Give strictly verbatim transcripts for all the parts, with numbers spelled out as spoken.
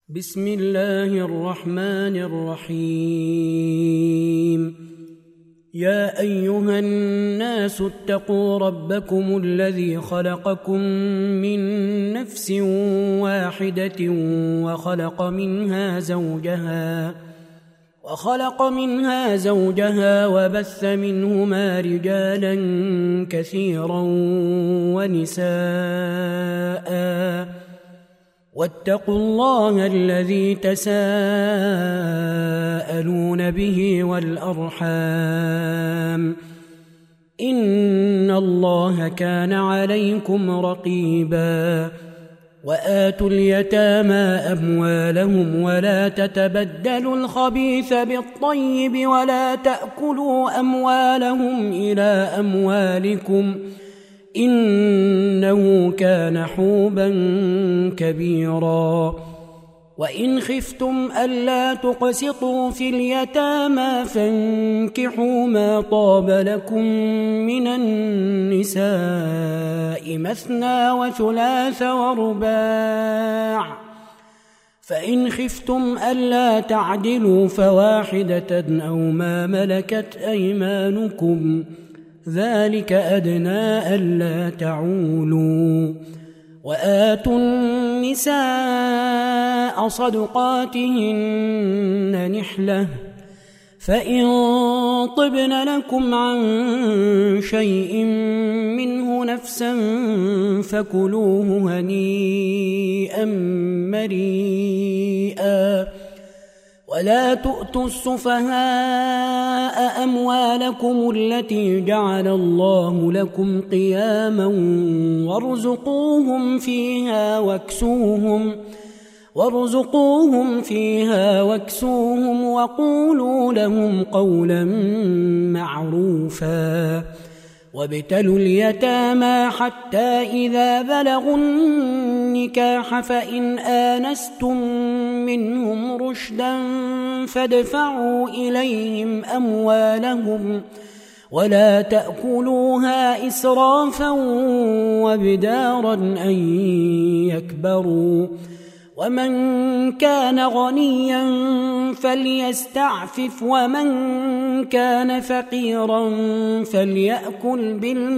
بسم الله الرحمن الرحيم. يا أيها الناس اتقوا ربكم الذي خلقكم من نفس واحدة وخلق منها زوجها وخلق منها زوجها وبث منهما رجالا كثيرا ونساء واتقوا الله الذي تساءلون به والأرحام إن الله كان عليكم رقيبا. وآتوا اليتامى أموالهم ولا تتبدلوا الخبيث بالطيب ولا تأكلوا أموالهم إلى أموالكم إنه كان حوبا كبيرا. وإن خفتم ألا تقسطوا في اليتامى فانكحوا ما طاب لكم من النساء مثنى وثلاث ورباع، فإن خفتم ألا تعدلوا فواحدة أو ما ملكت أيمانكم ذلك أدنى ألا تعولوا. وآتوا النساء صدقاتهن نحلة فإن طبن لكم عن شيء منه نفسا فكلوه هنيئا مريئا. ولا تؤتوا السفهاء أموالكم التي جعل الله لكم قياما وارزقوهم فيها واكسوهم وارزقوهم فيها واكسوهم وقولوا لهم قولا معروفا. وابتلوا اليتامى حتى إذا بلغوا النكاح فإن آنستم منهم رشدا فادفعوا إليهم أموالهم ولا تأكلوها إسرافا وبدارا أن يكبروا. ومن كان غنيا فليستعفف ومن كان فقيرا فليأكل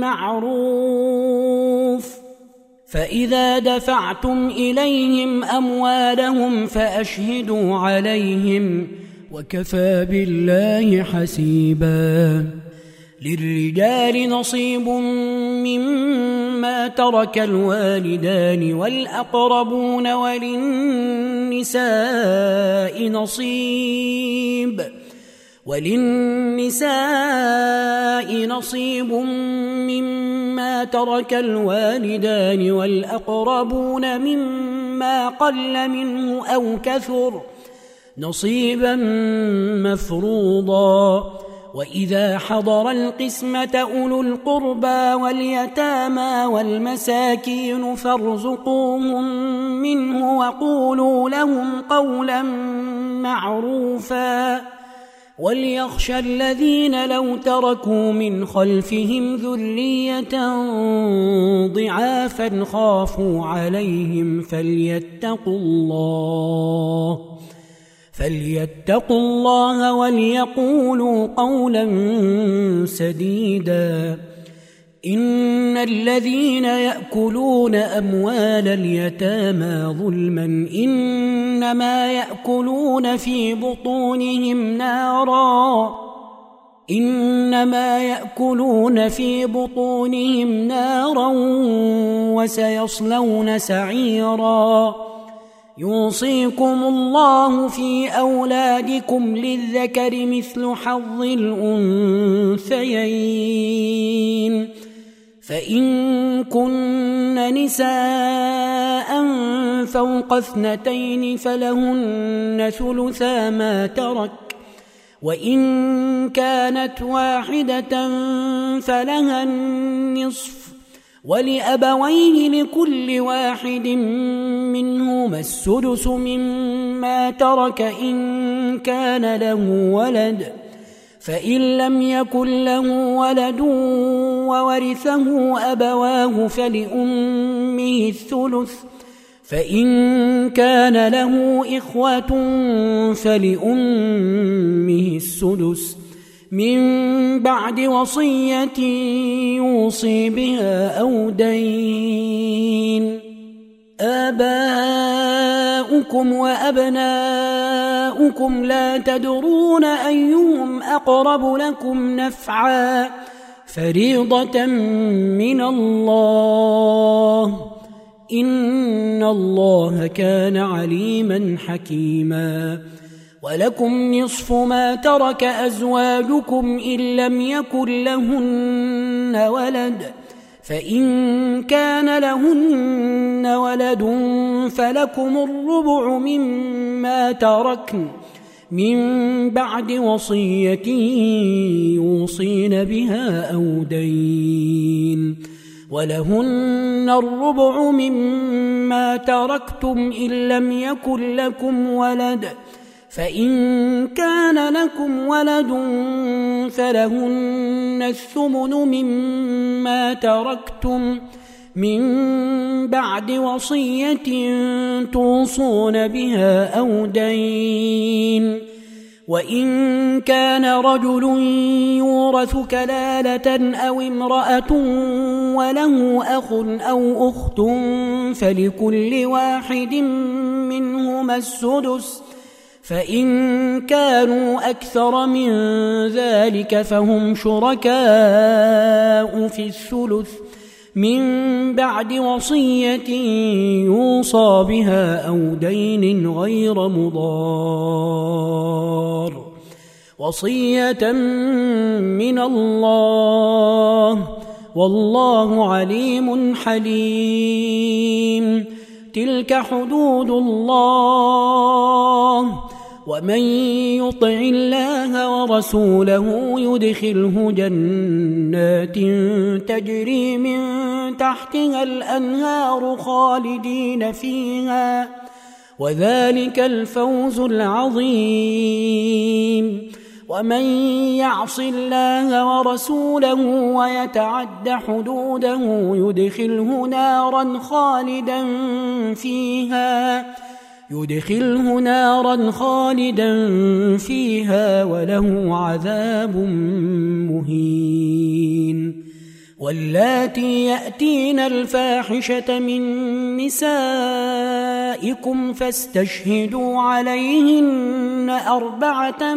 بالمعروف. فإذا دفعتم إليهم أموالهم فأشهدوا عليهم وكفى بالله حسيبا. للرجال نصيب مما ترك الوالدان والأقربون وللنساء نصيب وللنساء نصيب مما ترك الوالدان والأقربون مما قل منه أو كثر نصيبا مفروضا. وإذا حضر القسمة أولو القربى واليتامى والمساكين فارزقوهم منه وقولوا لهم قولا معروفا. وليخشى الذين لو تركوا من خلفهم ذرية ضعافا خافوا عليهم فليتقوا الله فليتقوا الله وليقولوا قولا سديدا. إن الذين يأكلون أموال اليتامى ظلما إنما يأكلون في بطونهم نارا إنما يأكلون في بطونهم نارا وسيصلون سعيرا. يوصيكم الله في أولادكم للذكر مثل حظ الأنثيين. فإن كن نساء فوق اثنتين فلهن ثلثا ما ترك وإن كانت واحدة فلها النصف ولأبويه لكل واحد منهما السدس مما ترك إن كان له ولد فإن لم يكن له ولد وورثه أبواه فلأمه الثلث فإن كان له إخوة فلأمه السدس من بعد وصية يوصي بها أو دين. آباؤكم وأبناؤكم لا تدرون أيهم أقرب لكم نفعا فريضة من الله إن الله كان عليما حكيما. ولكم نصف ما ترك أزواجكم إن لم يكن لهن ولد فإن كان لهن ولد فلكم الربع مما تركن من بعد وصية يوصين بها أو دين. ولهن الربع مما تركتم إن لم يكن لكم ولد فإن كان لكم ولد فلهن الثمن مما تركتم من بعد وصية توصون بها أو دين. وإن كان رجل يورث كلالة أو امرأة وله أخ أو أخت فلكل واحد منهما السدس فإن كانوا أكثر من ذلك فهم شركاء في الثلث من بعد وصية يوصى بها أو دين غير مضار وصية من الله والله عليم حليم. تلك حدود الله ومن يطع الله ورسوله يدخله جنات تجري من تحتها الأنهار خالدين فيها وذلك الفوز العظيم. ومن يعص الله ورسوله ويتعد حدوده يدخله نارا خالدا فيها يدخله نارا خالدا فيها وله عذاب مهين. واللاتي يأتين الفاحشة من نسائكم فاستشهدوا عليهن أربعة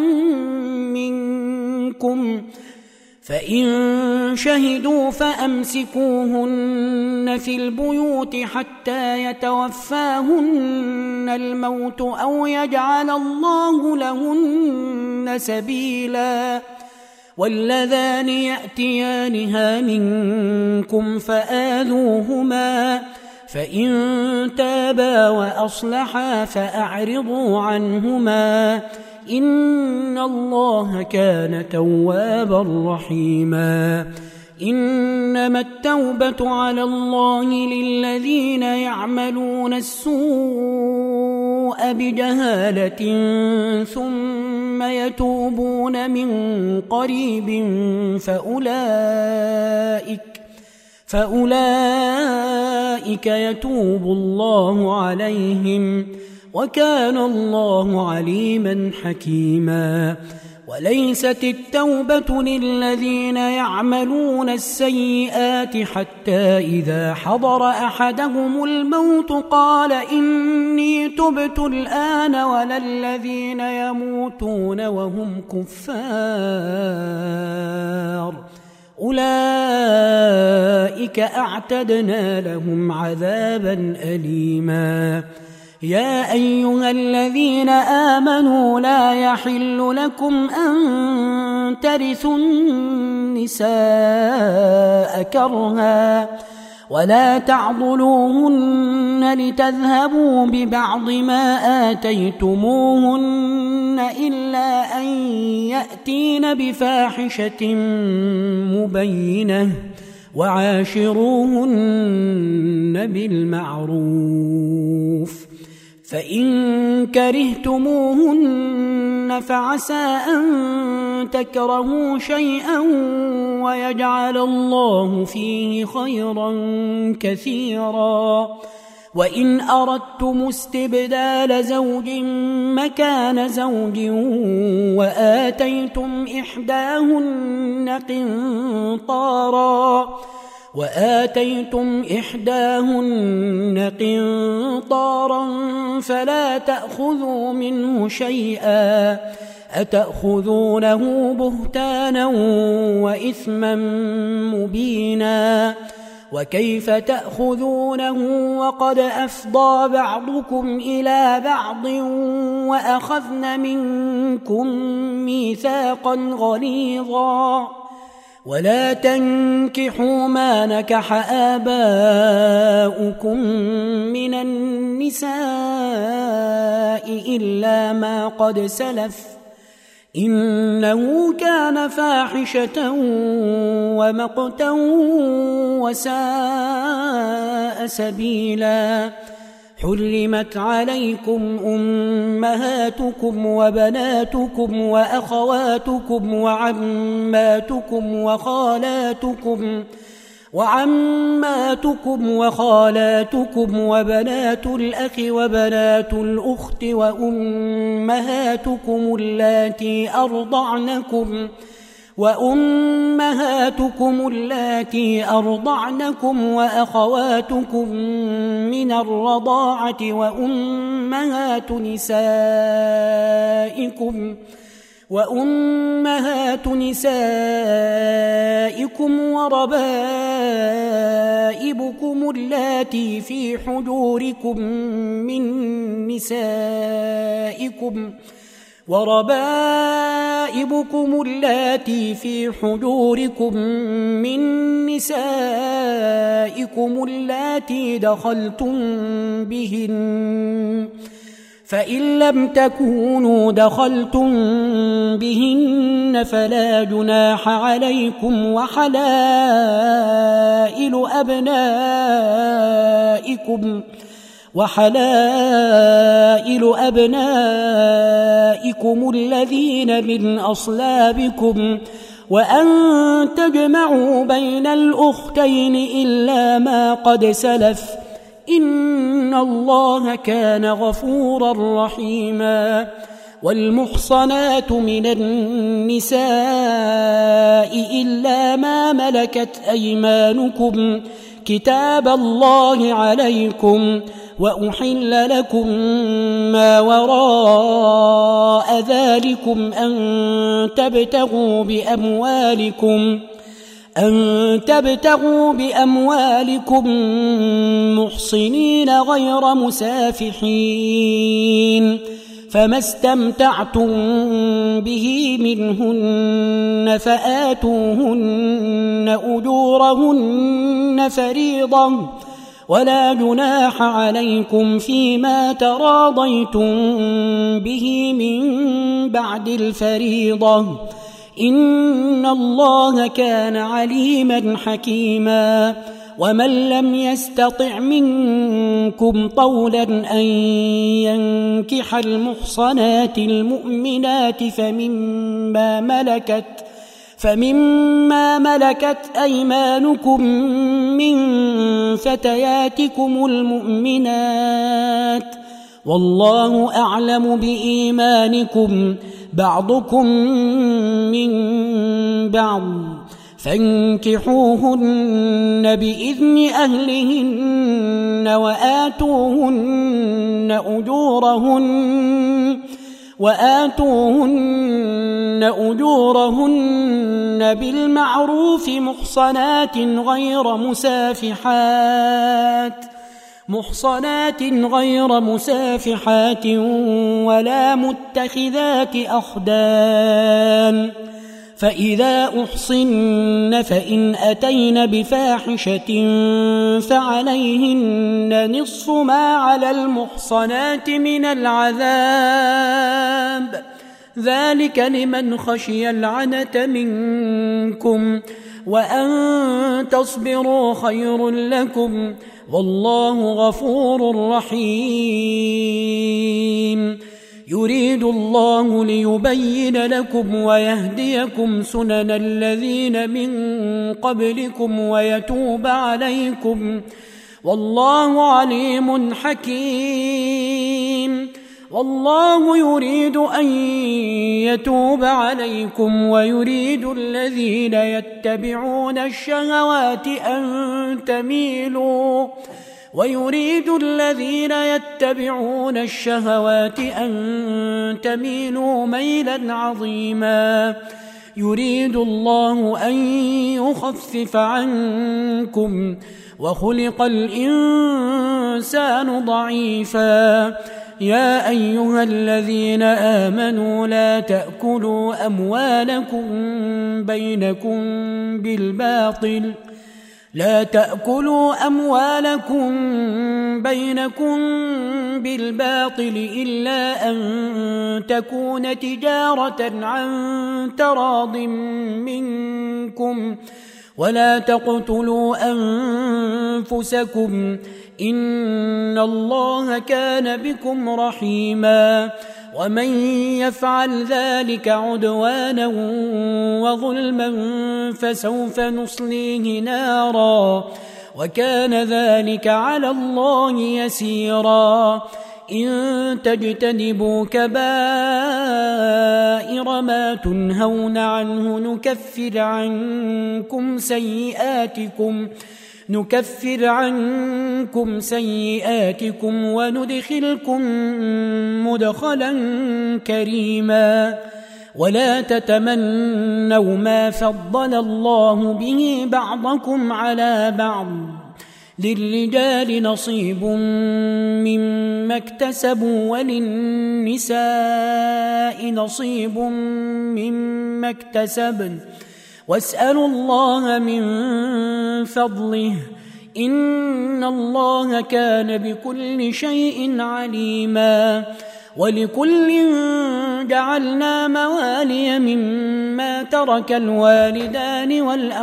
منكم فإن شهدوا فأمسكوهن في البيوت حتى يتوفاهن الموت أو يجعل الله لهن سبيلا. واللذان يأتيانها منكم فآذوهما فإن تابا وأصلحا فأعرضوا عنهما إن الله كان توابا رحيما. إنما التوبة على الله للذين يعملون السوء بجهالة ثم يتوبون من قريب فأولئك فأولئك يتوب الله عليهم وكان الله عليما حكيما. وليست التوبة للذين يعملون السيئات حتى إذا حضر أحدهم الموت قال إني تبت الآن ولا الذين يموتون وهم كفار أولئك أعتدنا لهم عذابا أليما. يا أيها الذين آمنوا لا يحل لكم أن ترثوا النساء كرها ولا تعضلوهن لتذهبوا ببعض ما آتيتموهن إلا أن يأتين بفاحشة مبينة وعاشروهن بالمعروف. فإن كرهتموهن فعسى أن تكرهوا شيئا ويجعل الله فيه خيرا كثيرا وإن أردتم استبدال زوج مكان زوج وآتيتم إحداهن قنطارا وآتيتم إحداهن قنطارا فلا تأخذوا منه شيئا أتأخذونه بهتانا وإثما مبينا وكيف تأخذونه وقد أفضى بعضكم إلى بعض وأخذن منكم ميثاقا غليظا ولا تنكحوا ما نكح آباؤكم من النساء إلا ما قد سلف إنه كان فاحشة ومقتا وساء سبيلا حرمت عليكم أمهاتكم وبناتكم وأخواتكم وعماتكم وخالاتكم وعماتكم وخالاتكم وبنات الأخ وبنات الأخت وأمهاتكم اللاتي أرضعنكم وأمهاتكم اللاتي أرضعنكم وأخواتكم من الرضاعة وأمهات نسائكم وأمهات نسائكم وربائبكم اللاتي في حجوركم من نسائكم وربائبكم اللاتي في حجوركم من نسائكم اللاتي دخلتم بهن فإن لم تكونوا دخلتم بهن فلا جناح عليكم وحلائل أبنائكم وحلائل أبنائكم الذين من أصلابكم وأن تجمعوا بين الأختين إلا ما قد سلف إن الله كان غفورا رحيما والمحصنات من النساء إلا ما ملكت أيمانكم كتاب الله عليكم وأحل لكم ما وراء ذلكم أن تبتغوا بأموالكم أن تبتغوا بأموالكم محصنين غير مسافحين فما استمتعتم به منهن فآتوهن أجورهن فريضة ولا جناح عليكم فيما تراضيتم به من بعد الفريضة إن الله كان عليما حكيما ومن لم يستطع منكم طولا أن ينكح المحصنات المؤمنات فمما ملكت فمما ملكت أيمانكم من فتياتكم المؤمنات والله أعلم بإيمانكم بعضكم من بعض فانكحوهن بإذن أهلهن وآتوهن أجورهن وآتوهن أجورهن بالمعروف محصنات غير مسافحات محصنات غير مسافحات ولا متخذات أخدان فإذا أحصن فإن أتين بفاحشة فعليهن نصف ما على المحصنات من العذاب ذلك لمن خشي العنة منكم وأن تصبروا خير لكم والله غفور رحيم يريد الله ليبين لكم ويهديكم سنن الذين من قبلكم ويتوب عليكم والله عليم حكيم. والله يريد أن يتوب عليكم ويريد الذين يتبعون الشهوات أن تميلوا ويريد الذين يتبعون الشهوات أن تميلوا ميلا عظيما. يريد الله أن يخفف عنكم وخلق الإنسان ضعيفا. يا أيها الذين آمنوا لا تأكلوا أموالكم بينكم بالباطل لا تأكلوا أموالكم بينكم بالباطل إلا أن تكون تجارة عن تراض منكم ولا تقتلوا أنفسكم إن الله كان بكم رحيما. ومن يفعل ذلك عدوانا وظلما فسوف نصليه نارا وكان ذلك على الله يسيرا. إن تجتنبوا كبائر ما تنهون عنه نكفر عنكم سيئاتكم نكفر عنكم سيئاتكم وندخلكم مدخلا كريما. ولا تتمنوا ما فضل الله به بعضكم على بعض للرجال نصيب مما اكتسبوا وللنساء نصيب مما اكتسبن واسألوا الله من فضله إن الله كان بكل شيء عليما. ولكل جعلنا موالي مما ترك الوالدان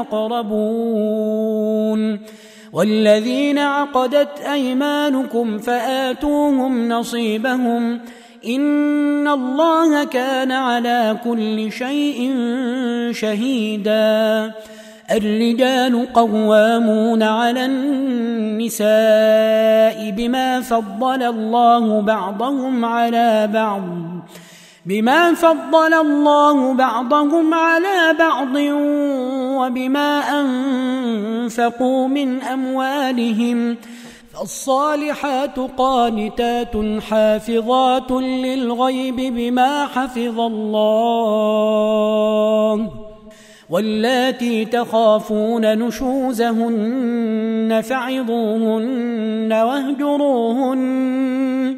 والأقربون والذين عقدت أيمانكم فآتوهم نصيبهم إن الله كان على كل شيء شهيدا. الرجال قوامون على النساء بما فضل الله بعضهم على بعض بما فضل الله بعضهم على بعض وبما أنفقوا من أموالهم فالصالحات قانتات حافظات للغيب بما حفظ الله. واللاتي تخافون نشوزهن فعظوهن واهجروهن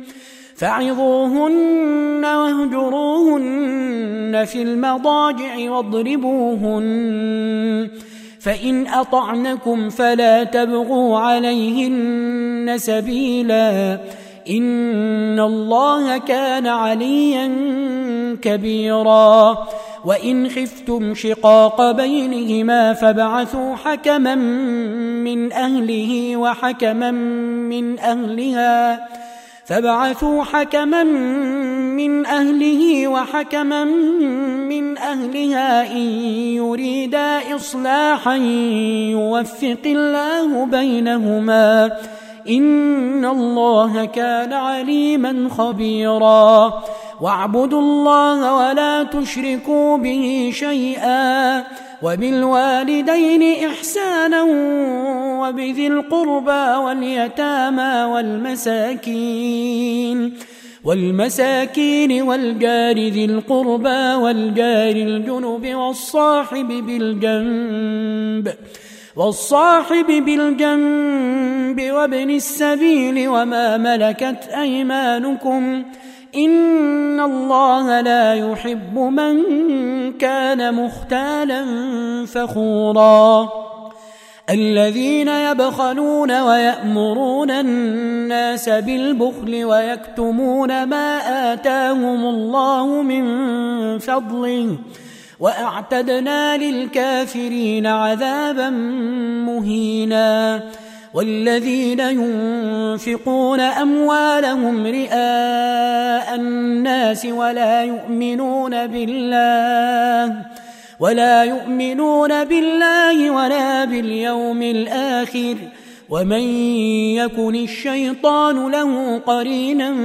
فعظوهن واهجروهن في المضاجع واضربوهن فإن أطعنكم فلا تبغوا عليهن سبيلا إن الله كان عليا كبيرا. وإن خفتم شقاق بينهما فابعثوا حكما من أهله وحكما من أهلها فابعثوا حكما من أهله وحكما من أهلها إن يريدا إصلاحا يوفق الله بينهما إن الله كان عليما خبيرا. واعبدوا الله ولا تشركوا به شيئا وبالوالدين إحسانا وبذي القربى واليتامى والمساكين والمساكين والجار ذي القربى والجار الجنب والصاحب بالجنب والصاحب بالجنب وابن السبيل وما ملكت أيمانكم إن الله لا يحب من كان مختالا فخورا. الذين يبخلون ويأمرون الناس بالبخل ويكتمون ما آتاهم الله من فضله وأعتدنا للكافرين عذابا مهينا. والذين ينفقون أموالهم رئاء الناس ولا يؤمنون بالله ولا يؤمنون بالله ولا باليوم الآخر ومن يكن الشيطان له قرينا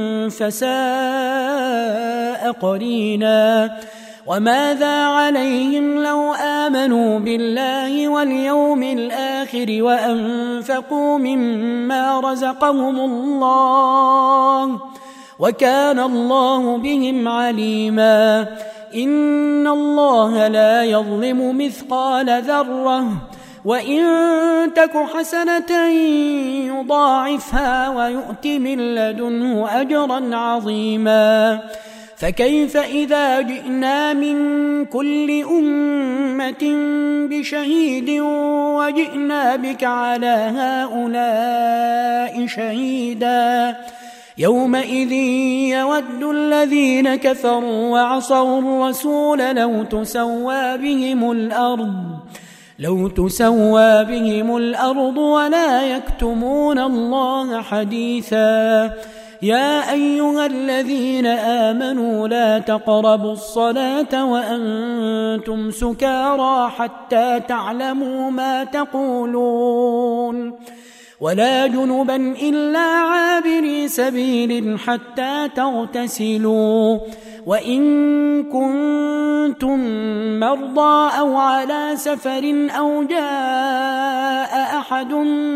فساء قرينا وماذا عليهم لو آمنوا بالله واليوم الآخر وأنفقوا مما رزقهم الله وكان الله بهم عليما إن الله لا يظلم مثقال ذرة وإن تك حسنة يضاعفها ويؤت من لدنه أجرا عظيما فكيف إذا جئنا من كل أمة بشهيد وجئنا بك على هؤلاء شهيدا يومئذ يود الذين كفروا وعصوا الرسول لو تسوى بهم الأرض لو تسوى بهم الأرض ولا يكتمون الله حديثا يا أيها الذين آمنوا لا تقربوا الصلاة وأنتم سكارى حتى تعلموا ما تقولون ولا جنبا إلا عابري سبيل حتى تغتسلوا وإن كنتم مرضى أو على سفر أو جاء أحد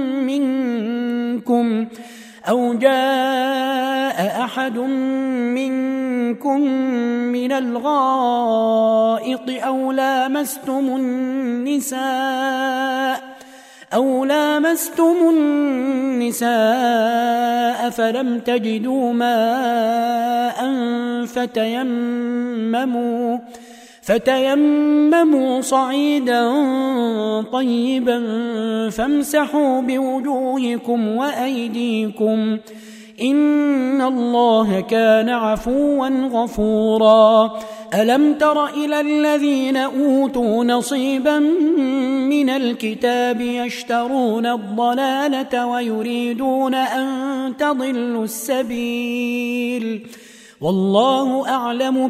منكم أو جاء أحد منكم من الغائط أو لامستم النساء أو لامستم النساء فلم تجدوا ماء فتيمموا فتيمموا صعيدا طيبا فامسحوا بوجوهكم وأيديكم إن الله كان عفوا غفورا ألم تر إلى الذين أوتوا نصيبا من الكتاب يشترون الضلالة ويريدون أن تضلوا السبيل والله أعلم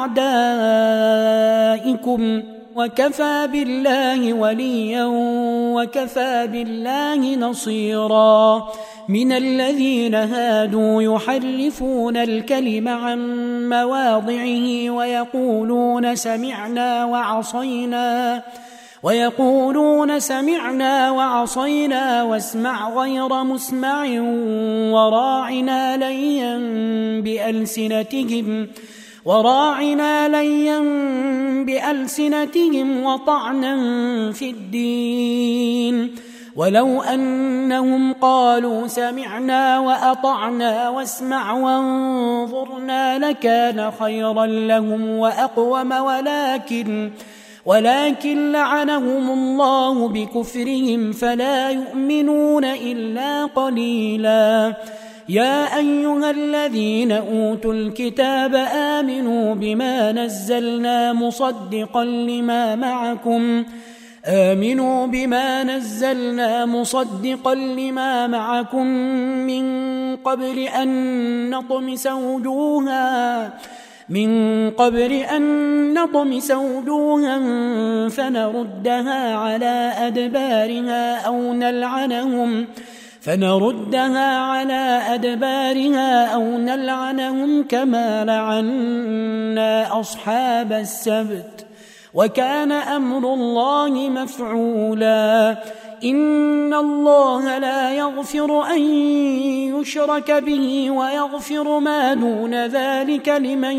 بأعدائكم وكفى بالله وليا وكفى بالله نصيرا من الذين هادوا يحرفون الكلم عن مواضعه ويقولون سمعنا وعصينا ويقولون سمعنا وعصينا واسمع غير مسمع وراعنا ليا بألسنتهم وراعنا ليا بألسنتهم وطعنا في الدين ولو أنهم قالوا سمعنا وأطعنا واسمع وانظرنا لكان خيرا لهم وأقوم ولكن ولكن لعنهم الله بكفرهم فلا يؤمنون إلا قليلا يا أيها الذين أوتوا الكتاب آمنوا بما نزلنا مصدقا لما معكم آمنوا بما نزلنا مصدقا لما معكم من قبل أن نطمس وجوها من قبل أن نطمس وجوها فنردها على أدبارها أو نلعنهم فنردها على أدبارها أو نلعنهم كما لعنا أصحاب السبت وكان أمر الله مفعولا إن الله لا يغفر أن يشرك به ويغفر ما دون ذلك لمن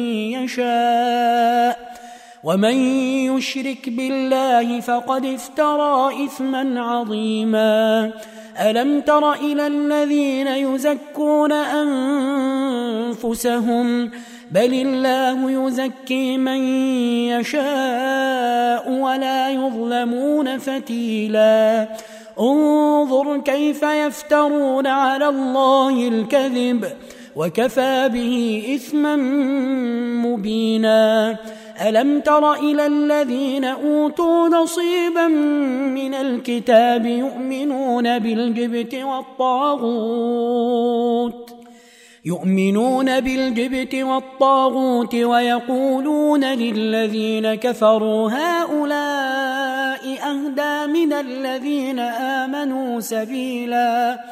يشاء ومن يشرك بالله فقد افترى إثما عظيما ألم تر إلى الذين يزكون أنفسهم بل الله يزكي من يشاء ولا يظلمون فتيلا انظر كيف يفترون على الله الكذب وكفى به إثما مبينا ألم تر إلى الذين أوتوا نصيبا من الكتاب يؤمنون بالجبت والطاغوت يؤمنون بالجبت والطاغوت ويقولون للذين كفروا هؤلاء أهدى من الذين آمنوا سبيلا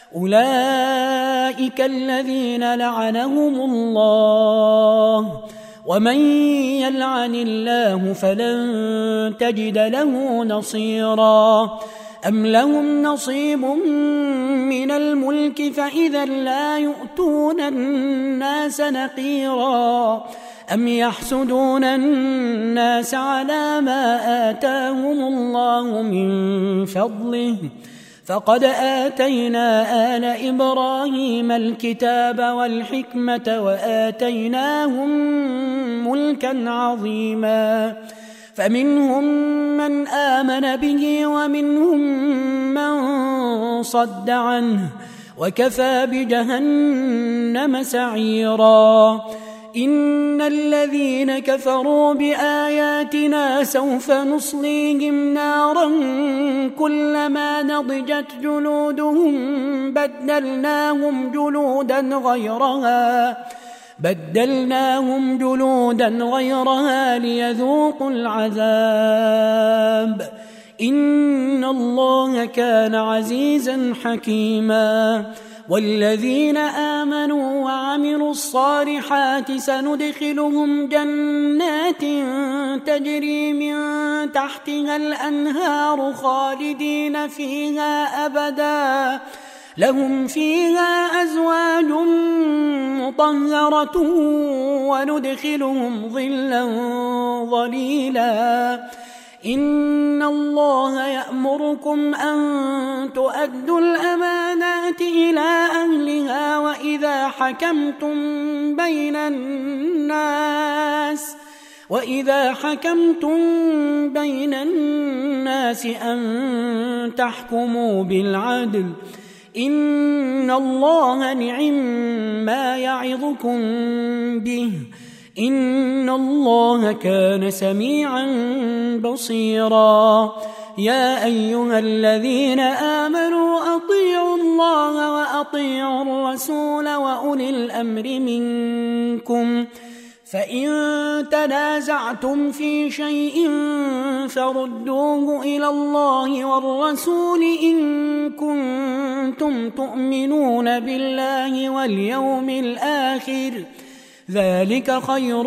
أولئك الذين لعنهم الله ومن يلعن الله فلن تجد له نصيرا أم لهم نصيب من الملك فإذا لا يؤتون الناس نقيرا أم يحسدون الناس على ما آتاهم الله من فضله فقد آتينا آل إبراهيم الكتاب والحكمة وآتيناهم ملكا عظيما فمنهم من آمن به ومنهم من صد عنه وكفى بجهنم سعيرا إن الذين كفروا بآياتنا سوف نصليهم نارا كلما نضجت جلودهم بدلناهم جلودا غيرها بدلناهم جلودا غيرها ليذوقوا العذاب إن الله كان عزيزا حكيما والذين آمنوا وعملوا الصالحات سندخلهم جنات تجري من تحتها الأنهار خالدين فيها أبدا لهم فيها أزواج مطهرة وندخلهم ظلا ظليلا إن الله يأمركم أن تؤدوا الأمانات إلى أهلها وإذا حكمتم بين الناس وإذا حكمتم بين الناس أن تحكموا بالعدل إن الله نعم ما يعظكم به إن الله كان سميعا بصيرا يا أيها الذين آمنوا أطيعوا الله وأطيعوا الرسول وأولي الأمر منكم فإن تنازعتم في شيء فردوه إلى الله والرسول إن كنتم تؤمنون بالله واليوم الآخر ذلك خير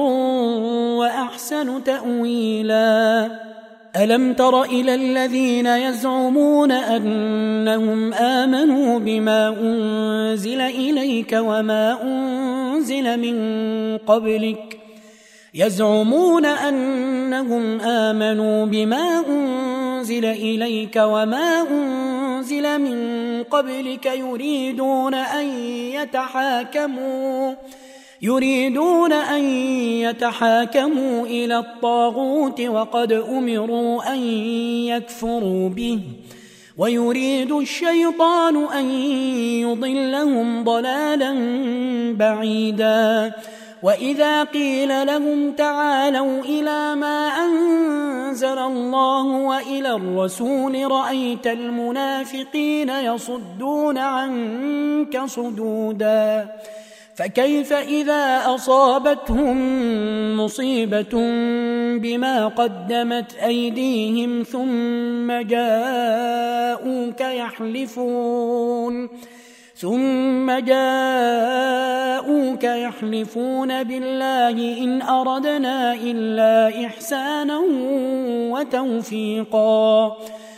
وأحسن تأويلا ألم تر إلى الذين يزعمون أنهم آمنوا بما أنزل إليك وما أنزل من قبلك يزعمون أنهم آمنوا بما أنزل إليك وما أنزل من قبلك يريدون أن يتحاكموا يريدون أن يتحاكموا إلى الطاغوت وقد أمروا أن يكفروا به ويريد الشيطان أن يضلهم ضلالا بعيدا وإذا قيل لهم تعالوا إلى ما أنزل الله وإلى الرسول رأيت المنافقين يصدون عنك صدودا فكيف إذا أصابتهم مصيبة بما قدمت أيديهم ثم جاءوك يحلفون ثم جاءوك يحلفون بالله إن أردنا إلا إحسانا وتوفيقا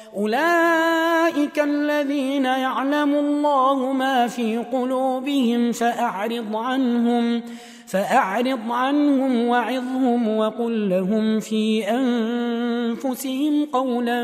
أولئك الذين يعلم الله ما في قلوبهم فأعرض عنهم فأعرض عنهم وعظهم وقل لهم في أنفسهم قولا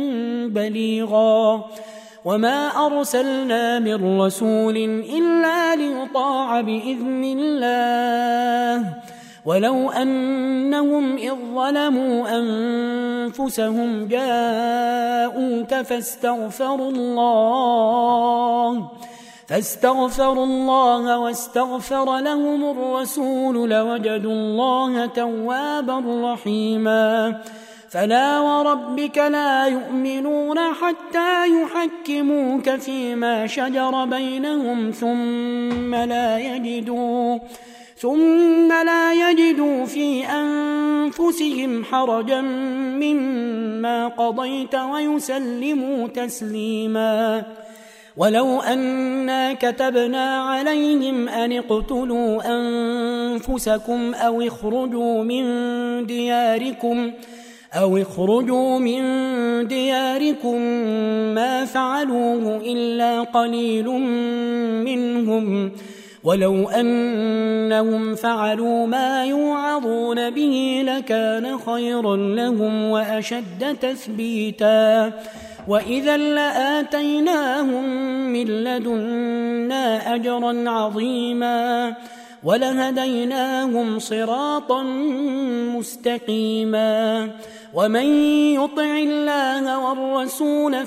بليغا وما أرسلنا من رسول إلا ليطاع بإذن الله ولو أنهم إذ ظلموا أنفسهم جاءوك فاستغفروا الله فاستغفروا الله واستغفر لهم الرسول لوجدوا الله توابا رحيما فلا وربك لا يؤمنون حتى يحكموك فيما شجر بينهم ثم لا يجدوا ثم لا يجدوا في أنفسهم أنفسهم حرجا مما قضيت ويسلموا تسليما. ولو أنا كتبنا عليهم أن اقتلوا أنفسكم أو اخرجوا من دياركم أو اخرجوا من دياركم ما فعلوه إلا قليل منهم، ولو أنهم فعلوا ما يوعظون به لكان خيرا لهم وأشد تثبيتا، وإذا لآتيناهم من لدنا أجرا عظيما ولهديناهم صراطا مستقيما. ومن يطع الله والرسول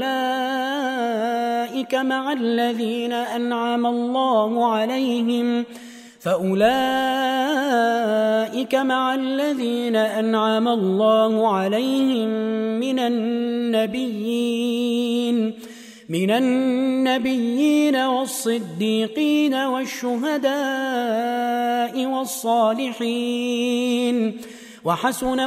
فأولئك مع الذين أنعم الله عليهم فأولئك مع الذين أنعم الله عليهم من النبيين من النبيين والصديقين والشهداء والصالحين، وحسن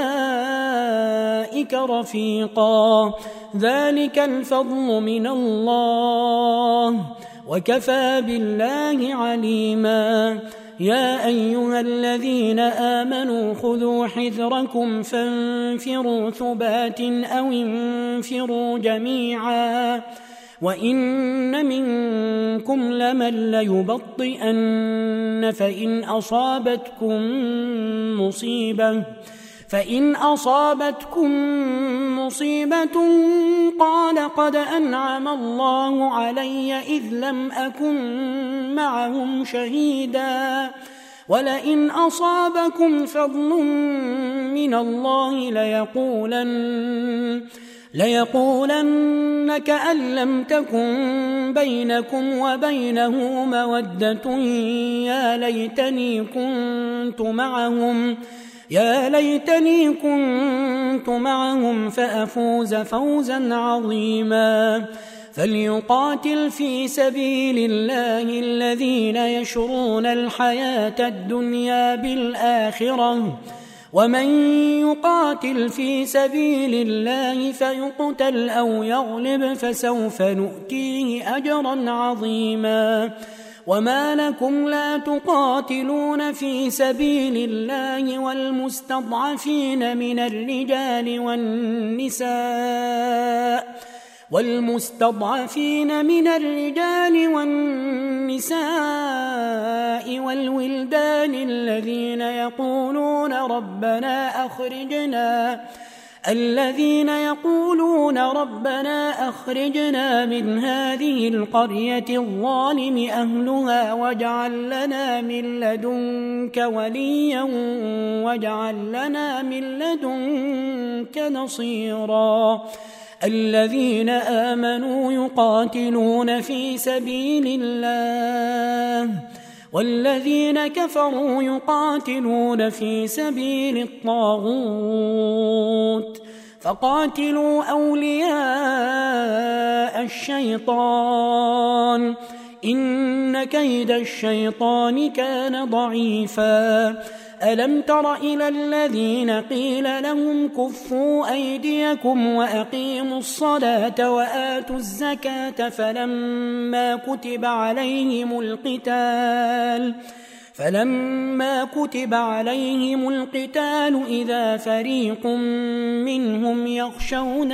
أولئك رفيقا. ذلك الفضل من الله وكفى بالله عليما. يا أيها الذين آمنوا خذوا حذركم فانفروا ثبات أو انفروا جميعا، وإن منكم لمن ليبطئن فإن أصابتكم مصيبة فإن أصابتكم مصيبة قال قد أنعم الله علي إذ لم أكن معهم شهيدا، ولئن أصابكم فضل من الله ليقولن ليقولن كأن لم تكن بينكم وبينه مودة يا ليتني كنت معهم يا ليتني كنت معهم فأفوز فوزا عظيما. فليقاتل في سبيل الله الذين يشرون الحياة الدنيا بالآخرة، ومن يقاتل في سبيل الله فيقتل أو يغلب فسوف نؤتيه أجرا عظيما. وما لكم لا تقاتلون في سبيل الله والمستضعفين من الرجال والنساء والمستضعفين من الرجال والنساء والولدان الذين يقولون ربنا أخرجنا الذين يقولون ربنا أخرجنا من هذه القرية الظالم أهلها واجعل لنا من لدنك وليا واجعل لنا من لدنك نصيرا. الذين آمنوا يقاتلون في سبيل الله والذين كفروا يقاتلون في سبيل الطاغوت فقاتلوا أولياء الشيطان إن كيد الشيطان كان ضعيفا. ألم تر إلى الذين قيل لهم كفوا أيديكم وأقيموا الصلاة وآتوا الزكاة فلما كتب عليهم القتال فلما كتب عليهم القتال إذا فريق منهم يخشون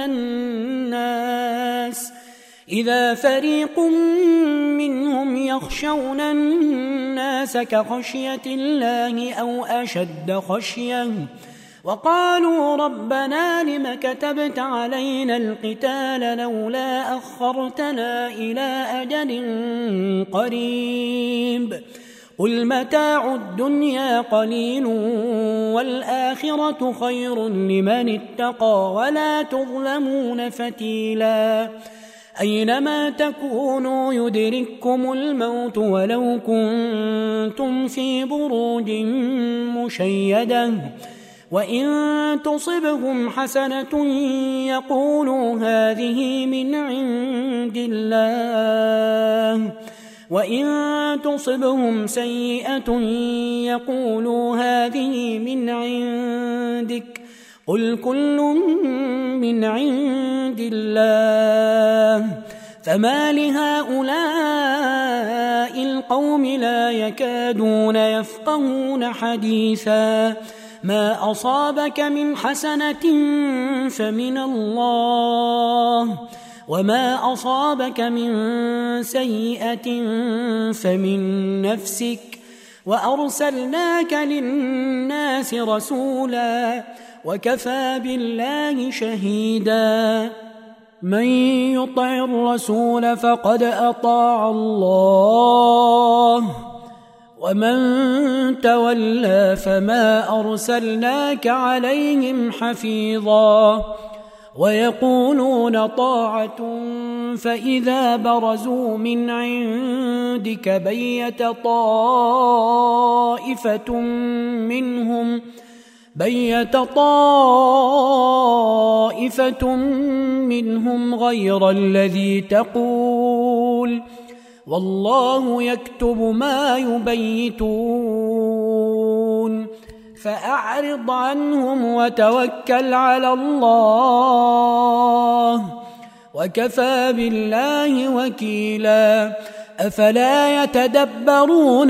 الناس إذا فريق منهم يخشون الناس كخشية الله أو أشد خشية وقالوا ربنا لم كتبت علينا القتال لولا أخرتنا إلى أجل قريب قل متاع الدنيا قليل والآخرة خير لمن اتقى ولا تظلمون فتيلا. أينما تكونوا يدرككم الموت ولو كنتم في بروج مشيدة وإن تصبهم حسنة يقولوا هذه من عند الله وإن تصبهم سيئة يقولوا هذه من عندك قل كل من عند الله فما لهؤلاء القوم لا يكادون يفقهون حديثا ما أصابك من حسنة فمن الله وما أصابك من سيئة فمن نفسك وأرسلناك للناس رسولا وكفى بالله شهيدا من يطع الرسول فقد أطاع الله ومن تولى فما أرسلناك عليهم حفيظا ويقولون طاعة فإذا برزوا من عندك بيت طائفة منهم بيت طائفة منهم غير الذي تقول والله يكتب ما يبيتون فأعرض عنهم وتوكل على الله وكفى بالله وكيلا أفلا يتدبرون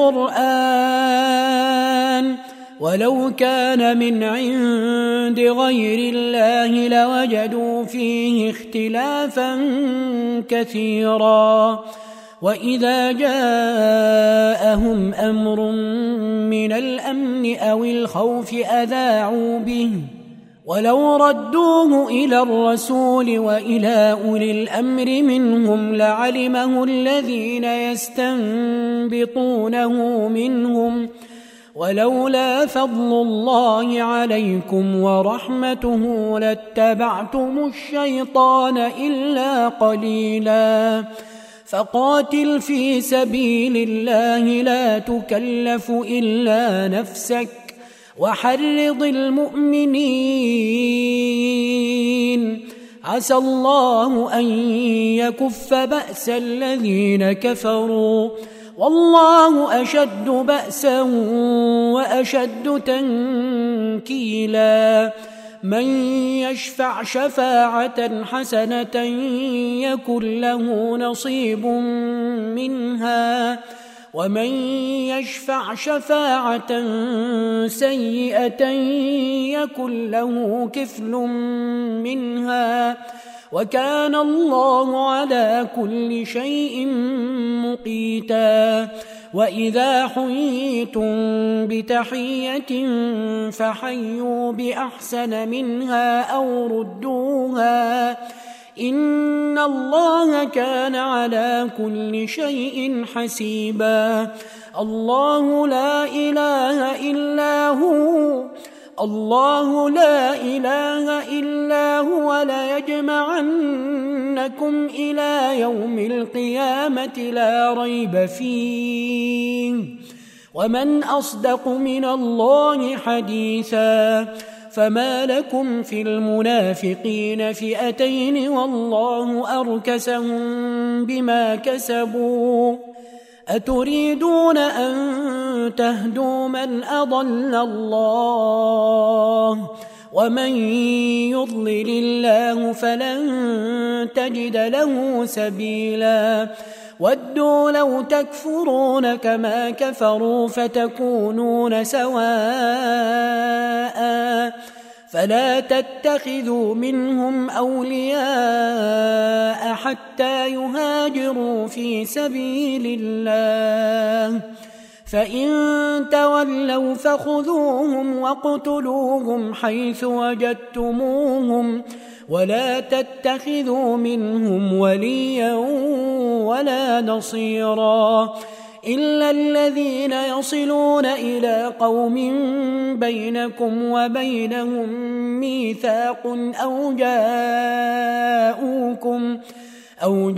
القرآن ولو كان من عند غير الله لوجدوا فيه اختلافا كثيرا وإذا جاءهم أمر من الأمن أو الخوف أذاعوا به ولو ردوه إلى الرسول وإلى أولي الأمر منهم لعلمه الذين يستنبطونه منهم ولولا فضل الله عليكم ورحمته لاتبعتم الشيطان إلا قليلا فقاتل في سبيل الله لا تكلف إلا نفسك وحرض المؤمنين عسى الله أن يكف بأس الذين كفروا والله أشد بأسا وأشد تنكيلا من يشفع شفاعة حسنة يكن له نصيب منها ومن يشفع شفاعة سيئة يكن له كفل منها وكان الله على كل شيء مقيتا وإذا حييتم بتحية فحيوا بأحسن منها أو ردوها إن الله كان على كل شيء حسيبا الله لا إله إلا هو الله لا إله إلا هو ليجمعنكم إلى يوم القيامة لا ريب فيه ومن أصدق من الله حديثا فما لكم في المنافقين فئتين والله أركسهم بما كسبوا أتريدون أن تهدوا من أضل الله ومن يضلل الله فلن تجد له سبيلا ودوا لو تكفرون كما كفروا فتكونون سواء فلا تتخذوا منهم أولياء حتى يهاجروا في سبيل الله فإن تولوا فخذوهم واقتلوهم حيث وجدتموهم ولا تتخذوا منهم وليا ولا نصيرا إلا الذين يصلون إلى قوم بينكم وبينهم ميثاق أو جاءوكم أو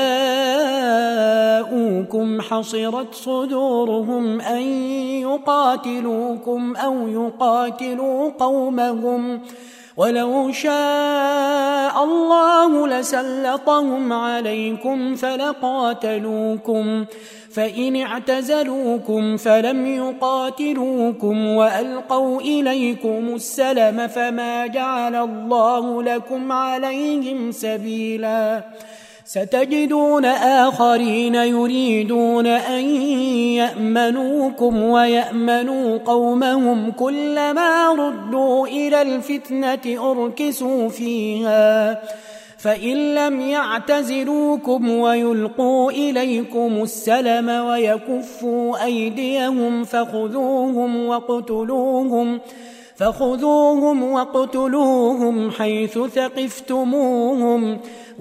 جاءوكم حصرت صدورهم أن يقاتلوكم أو يقاتلوا قومهم ولو شاء الله لسلطهم عليكم فلقاتلوكم فإن اعتزلوكم فلم يقاتلوكم وألقوا إليكم السلم فما جعل الله لكم عليهم سبيلا ستجدون آخرين يريدون أن يأمنوكم ويأمنوا قومهم كلما ردوا إلى الفتنة أركسوا فيها فإن لم يعتزلوكم ويلقوا إليكم السلم ويكفوا أيديهم فخذوهم وقتلوهم فخذوهم وقتلوهم حيث ثقفتموهم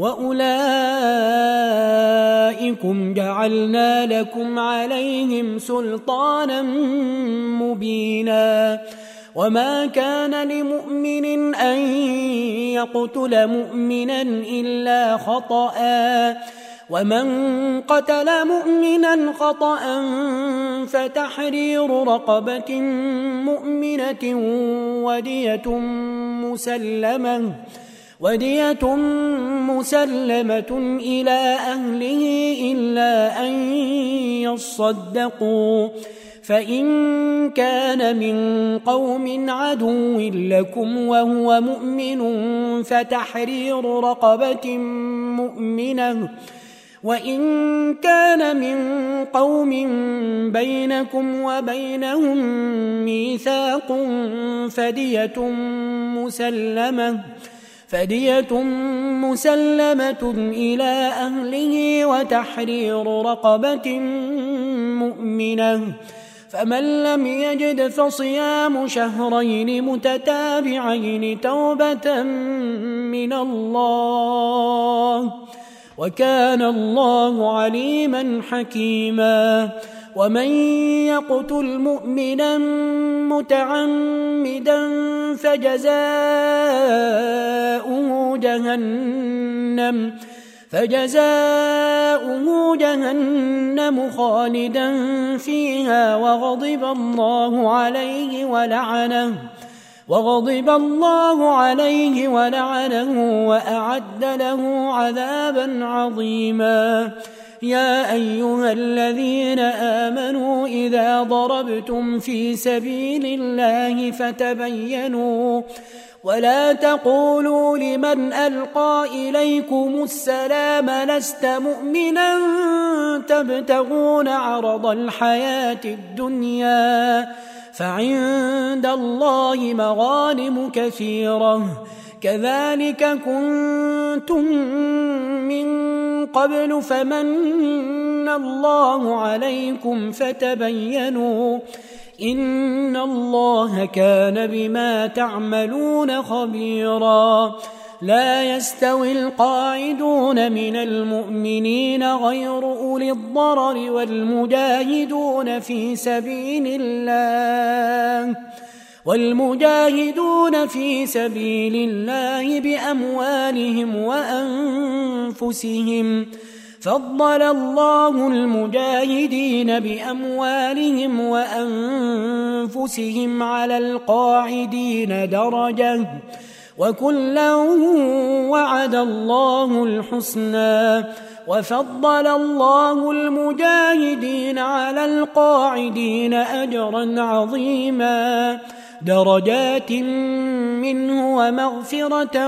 وأولئكم جعلنا لكم عليهم سلطانا مبينا وما كان لمؤمن أن يقتل مؤمنا إلا خطأ ومن قتل مؤمنا خطأ فتحرير رقبة مؤمنة ودية مسلمة ودية مسلمة إلى أهله إلا أن يصدقوا فإن كان من قوم عدو لكم وهو مؤمن فتحرير رقبة مؤمنة وإن كان من قوم بينكم وبينهم ميثاق فدية مسلمة فدية مسلمة إلى أهله وتحرير رقبة مؤمنة فمن لم يجد فصيام شهرين متتابعين توبة من الله وكان الله عليما حكيما ومن يقتل مؤمنا متعمدا فجزاؤه جهنم فجزاؤه جهنم خالدا فيها وغضب الله عليه ولعنه وغضب الله عليه ولعنه وأعد له عذابا عظيما يا أيها الذين آمنوا إذا ضربتم في سبيل الله فتبينوا ولا تقولوا لمن ألقى إليكم السلام لست مؤمنا تبتغون عرض الحياة الدنيا فعند الله مغانم كثيرة كذلك كنتم من قبل فمن الله عليكم فتبينوا إن الله كان بما تعملون خبيرا لا يستوي القاعدون من المؤمنين غير أولي الضرر والمجاهدون في سبيل الله والمجاهدون في سبيل الله بأموالهم وأنفسهم فضل الله المجاهدين بأموالهم وأنفسهم على القاعدين درجة وكلا وعد الله الحسنى وفضل الله المجاهدين على القاعدين أجرا عظيما درجات منه ومغفرة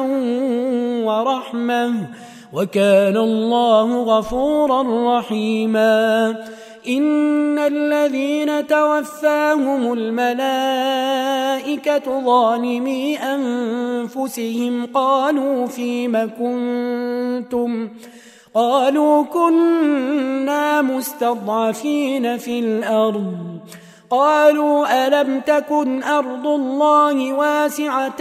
ورحمة وكان الله غفورا رحيما إن الذين توفاهم الملائكة ظالمي أنفسهم قالوا فيم كنتم قالوا كنا مستضعفين في الأرض قالوا ألم تكن أرض الله واسعة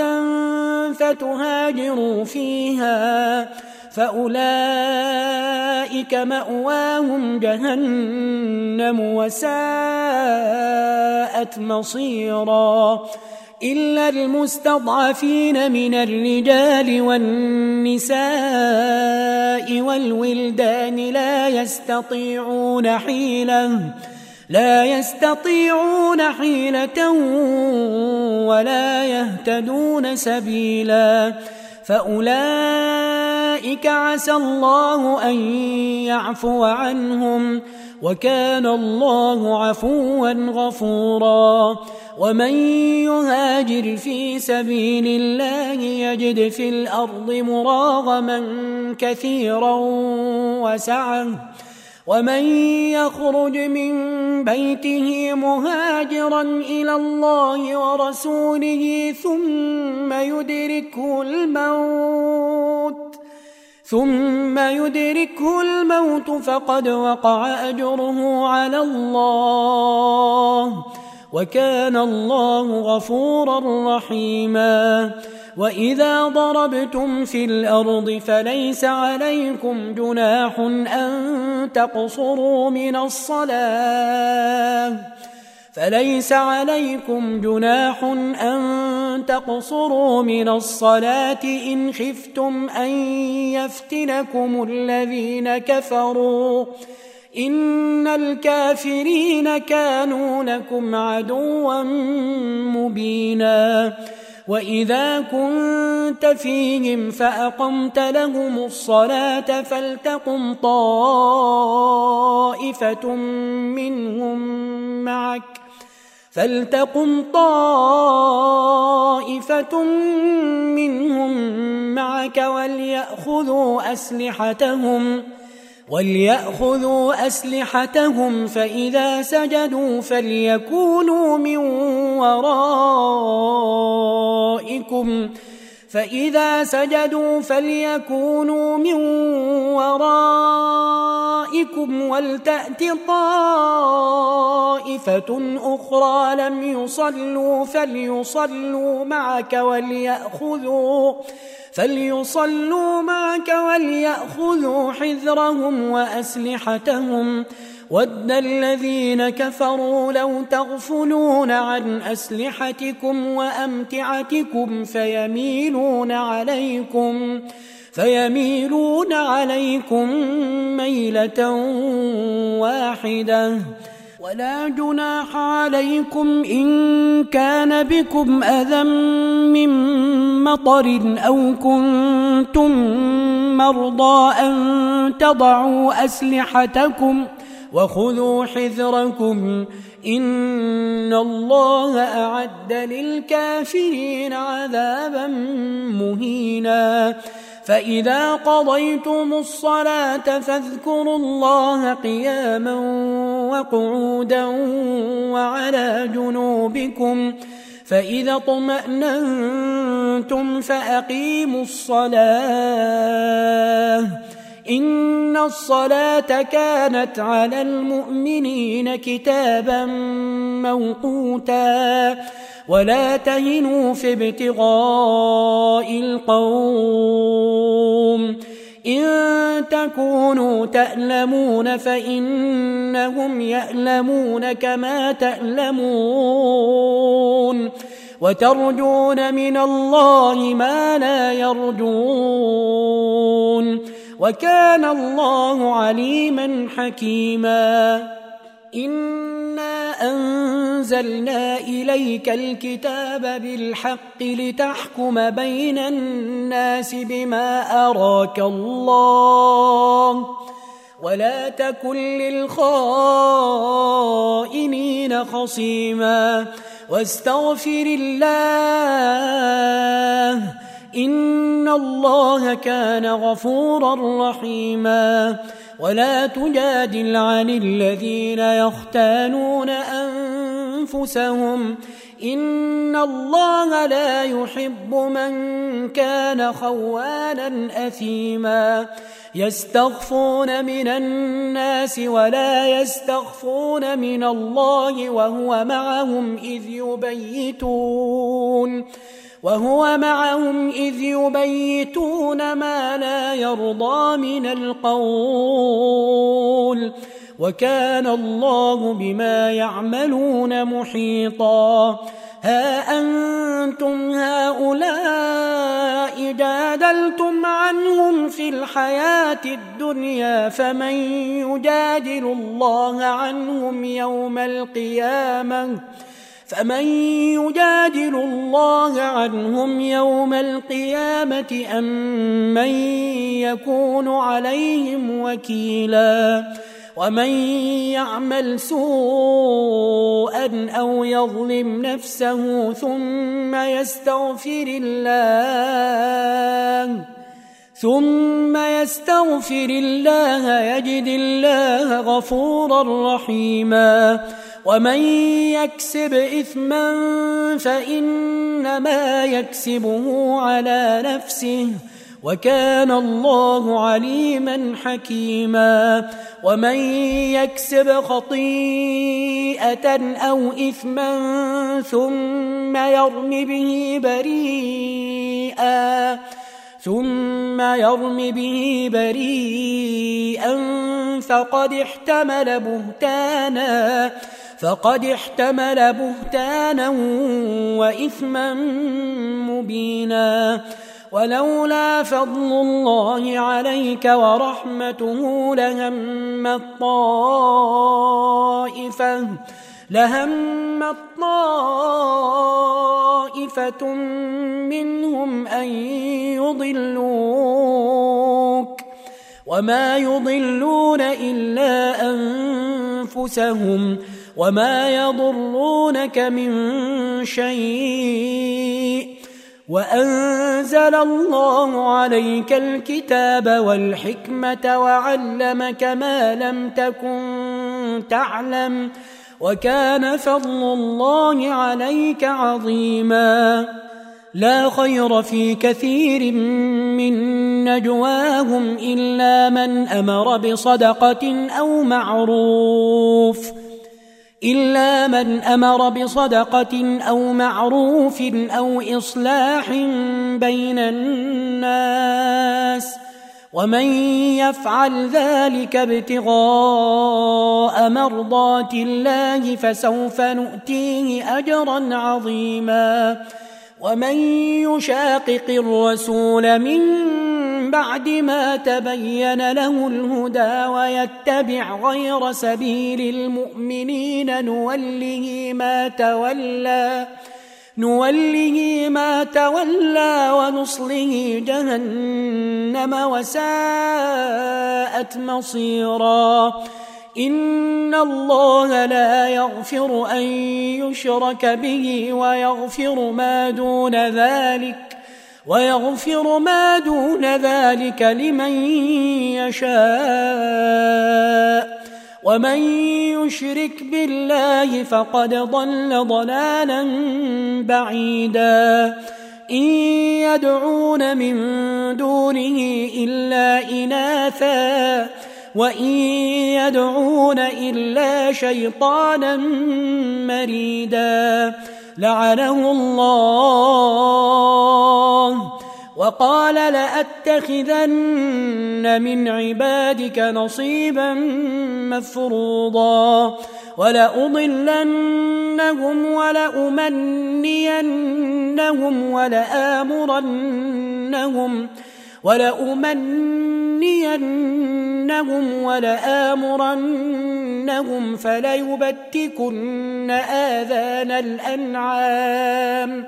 فتهاجروا فيها فأولئك مأواهم جهنم وساءت مصيرا إلا المستضعفين من الرجال والنساء والولدان لا يستطيعون حيلة لا يستطيعون حيلة ولا يهتدون سبيلا فأولئك عسى الله أن يعفو عنهم وكان الله عفوا غفورا ومن يهاجر في سبيل الله يجد في الأرض مراغما كثيرا وسعة ومن يخرج من بيته مهاجرا إلى الله ورسوله ثم يدركه الموت ثم يدركه الموت فقد وقع أجره على الله وكان الله غفورا رحيما وإذا ضربتم في الأرض فليس عليكم جناح أن تقصروا من الصلاة فليس عليكم جناح أن تقصروا من الصلاة إن خفتم أن يفتنكم الذين كفروا إن الكافرين كانوا لكم عدوا مبينا وإذا كنت فيهم فأقمت لهم الصلاة فلتقم طائفة منهم معك فلتقم طائفة منهم معك وليأخذوا أسلحتهم وليأخذوا أسلحتهم فإذا سجدوا فليكونوا من ورائكم فإذا سجدوا فليكونوا من ورائكم ولتأت طائفة أخرى لم يصلوا فليصلوا معك وليأخذوا فليصلوا معك وليأخذوا حذرهم وأسلحتهم ود الذين كفروا لو تغفلون عن أسلحتكم وأمتعتكم فيميلون عليكم فيميلون عليكم ميلة واحدة ولا جناح عليكم إن كان بكم أذى من مطر أو كنتم مرضى أن تضعوا أسلحتكم وخذوا حذركم إن الله أعد للكافرين عذابا مهينا فإذا قضيتم الصلاة فاذكروا الله قياما وقعودا وعلى جنوبكم فإذا اطمأننتم فأقيموا الصلاة إن الصلاة كانت على المؤمنين كتابا موقوتا ولا تهنوا في ابتغاء القوم إن تكونوا تألمون فإنهم يألمون كما تألمون وترجون من الله ما لا يرجون وكان الله عليما حكيما إنا أنزلنا إليك الكتاب بالحق لتحكم بين الناس بما أراك الله ولا تكن للخائنين خصيما واستغفر الله إن الله كان غفورا رحيما ولا تجادل عن الذين يختانون أنفسهم إن الله لا يحب من كان خوانا أثيما يستخفون من الناس ولا يستخفون من الله وهو معهم إذ يبيتون وهو معهم إذ يبيتون ما لا يرضى من القول وكان الله بما يعملون محيطا ها أنتم هؤلاء جادلتم عنهم في الحياة الدنيا فمن يجادل الله عنهم يوم القيامة فمن يجادل الله عنهم يوم القيامة أم من يكون عليهم وكيلا ومن يعمل سوءا أو يظلم نفسه ثم يستغفر الله ثم يستغفر الله يجد الله غفورا رحيما ومن يكسب إثما فإنما يكسبه على نفسه وكان الله عليما حكيما ومن يكسب خطيئة أو إثما ثم يرم به بريئا ثم يرم به بريئا فقد احتمل بهتانا فقد احتمل بهتانا وإثما مبينا ولولا فضل الله عليك ورحمته لهمت طائفة لهمت طائفة منهم أن يضلوك وما يضلون إلا أنفسهم وما يضرونك من شيء وأنزل الله عليك الكتاب والحكمة وعلمك ما لم تكن تعلم وكان فضل الله عليك عظيما لا خير في كثير من نجواهم إلا من أمر بصدقة أو معروف إلا من أمر بصدقة أو معروف أو إصلاح بين الناس ومن يفعل ذلك ابتغاء مرضات الله فسوف نؤتيه أجرا عظيما ومن يشاقق الرسول من بعد ما تبين له الهدى ويتبع غير سبيل المؤمنين نوله ما تولى نوله ما تولى ونصله جهنم وساءت مصيرا إن الله لا يغفر أن يشرك به ويغفر ما دون ذلك ويغفر ما دون ذلك لمن يشاء ومن يشرك بالله فقد ضل ضلالا بعيدا إن يدعون من دونه إلا إناثا وإن يدعون إلا شيطانا مريدا لعنه الله وقال لأتخذن من عبادك نصيبا مفروضا ولأضلنهم ولأمنينهم ولآمرنهم ولأمنينهم ولآمرنهم فليبتكن آذان الأنعام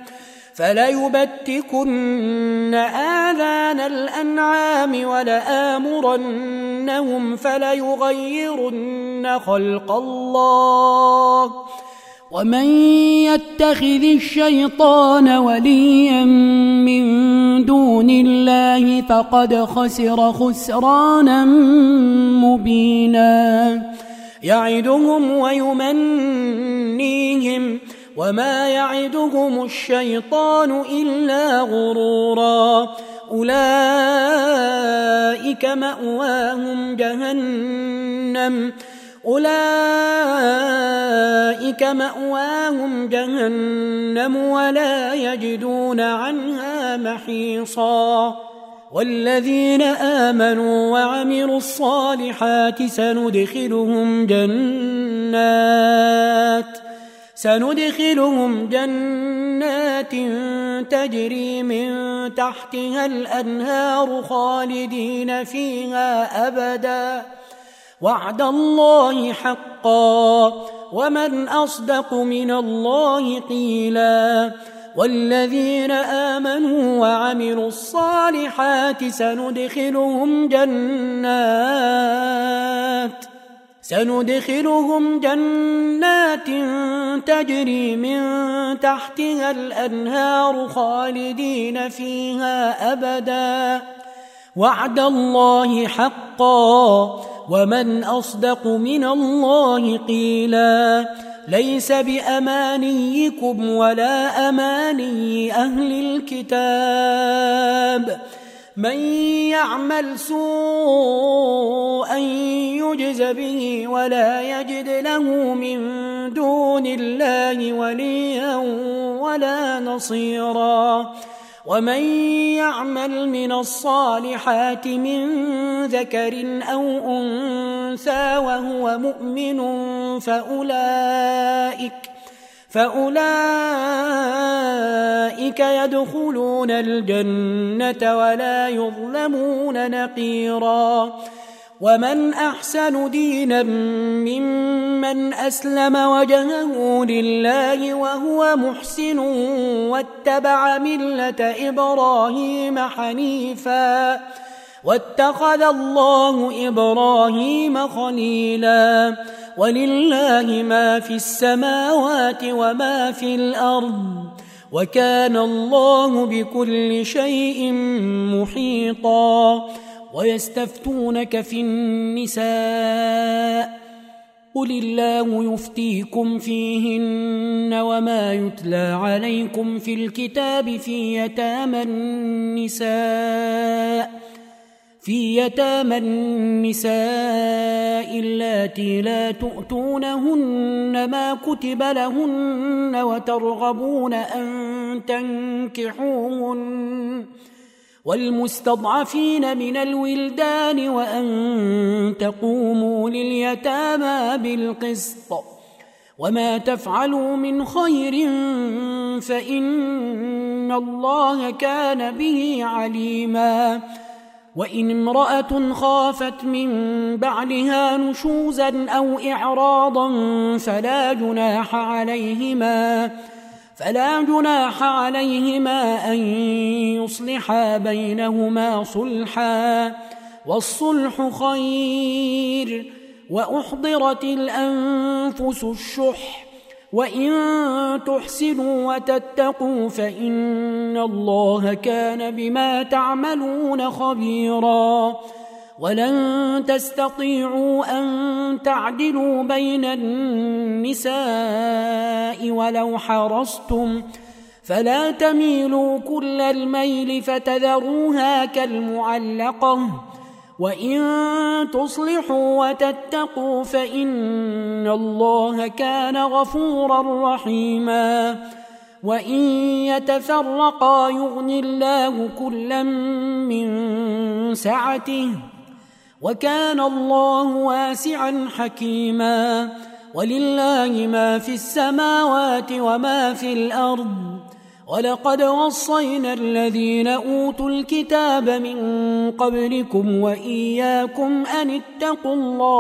فليبتكن آذان الأنعام ولآمرنهم فليغيرن خلق الله ومن يتخذ الشيطان وليا من دون الله فقد خسر خسرانا مبينا يعدهم ويمنيهم وما يعدهم الشيطان إلا غرورا أولئك مأواهم جهنم أولئك مأواهم جهنم ولا يجدون عنها محيصا والذين آمنوا وعملوا الصالحات سندخلهم جنات سندخلهم جنات تجري من تحتها الأنهار خالدين فيها أبدا وعد الله حقا ومن أصدق من الله قيلا والذين آمنوا وعملوا الصالحات سندخلهم جنات سندخلهم جنات تجري من تحتها الأنهار خالدين فيها أبدا وعد الله حقا ومن أصدق من الله قيلا ليس بأمانيكم ولا أماني أهل الكتاب من يعمل سوءا يجز به ولا يجد له من دون الله وليا ولا نصيرا ومن يعمل من الصالحات من ذكر أو أنثى وهو مؤمن فأولئك فأولئك يدخلون الجنة ولا يظلمون نقيرا ومن أحسن دينا ممن أسلم وجهه لله وهو محسن واتبع ملة إبراهيم حنيفا واتخذ الله إبراهيم خليلا ولله ما في السماوات وما في الأرض وكان الله بكل شيء محيطا ويستفتونك في النساء قل الله يفتيكم فيهن وما يتلى عليكم في الكتاب في يتامى النساء في يتامى النساء اللاتي لا تؤتونهن ما كتب لهن وترغبون أن تنكحوهن والمستضعفين من الولدان وأن تقوموا لليتامى بالقسط وما تفعلوا من خير فإن الله كان به عليما وإن امرأة خافت من بعلها نشوزا أو إعراضا فلا جناح عليهما فلا جناح عليهما أن يصلحا بينهما صلحا والصلح خير وأحضرت الأنفس الشح وإن تحسنوا وتتقوا فإن الله كان بما تعملون خبيرا ولن تستطيعوا أن تعدلوا بين النساء ولو حرصتم فلا تميلوا كل الميل فتذروها كالمعلقة وإن تصلحوا وتتقوا فإن الله كان غفورا رحيما وإن يتفرقا يغن الله كلا من سعته وكان الله واسعا حكيما ولله ما في السماوات وما في الأرض ولقد وصينا الذين أوتوا الكتاب من قبلكم وإياكم أن اتقوا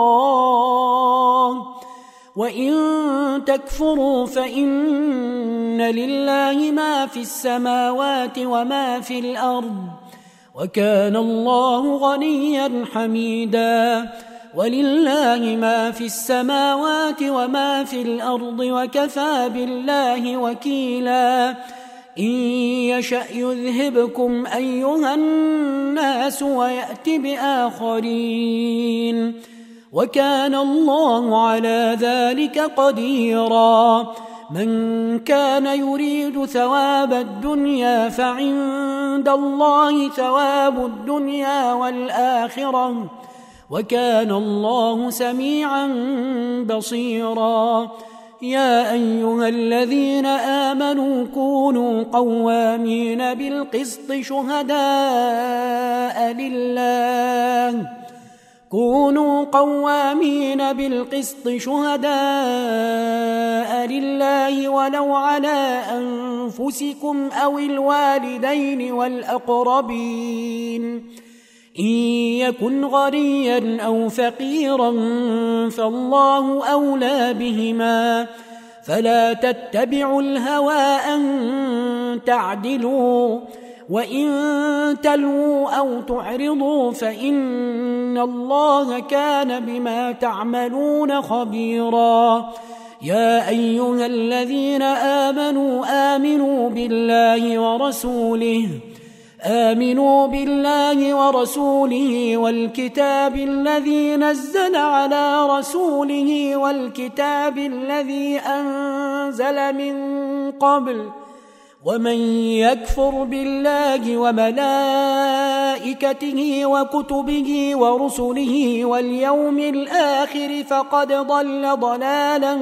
الله وإن تكفروا فإن لله ما في السماوات وما في الأرض وكان الله غنيا حميدا ولله ما في السماوات وما في الأرض وكفى بالله وكيلا إن يشأ يذهبكم أيها الناس ويأت بآخرين وكان الله على ذلك قديرا من كان يريد ثواب الدنيا فعند الله ثواب الدنيا والآخرة وكان الله سميعا بصيرا يا أيها الذين آمنوا كونوا قوامين بالقسط شهداء لله كونوا قوامين بالقسط شهداء لله ولو على أنفسكم أو الوالدين والأقربين إن يكن غنيا أو فقيرا فالله أولى بهما فلا تتبعوا الهوى أن تعدلوا وإن تلووا أو تعرضوا فإن الله كان بما تعملون خبيرا يا أيها الذين آمنوا آمنوا بالله ورسوله آمنوا بالله ورسوله والكتاب الذي نزل على رسوله والكتاب الذي أنزل من قبل ومن يكفر بالله وملائكته وكتبه ورسله واليوم الآخر فقد ضل ضلالا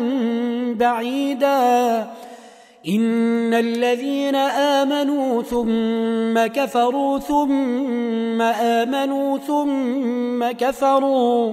بعيدا إن الذين آمنوا ثم كفروا ثم آمنوا ثم كفروا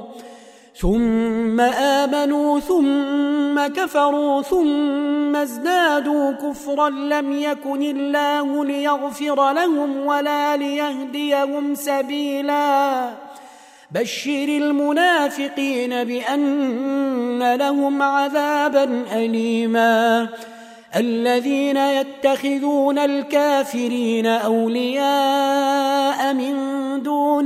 ثم آمنوا ثم كفروا ثم ازدادوا كفرا لم يكن الله ليغفر لهم ولا ليهديهم سبيلا بشر المنافقين بأن لهم عذابا أليما الذين يتخذون الكافرين أولياء من دون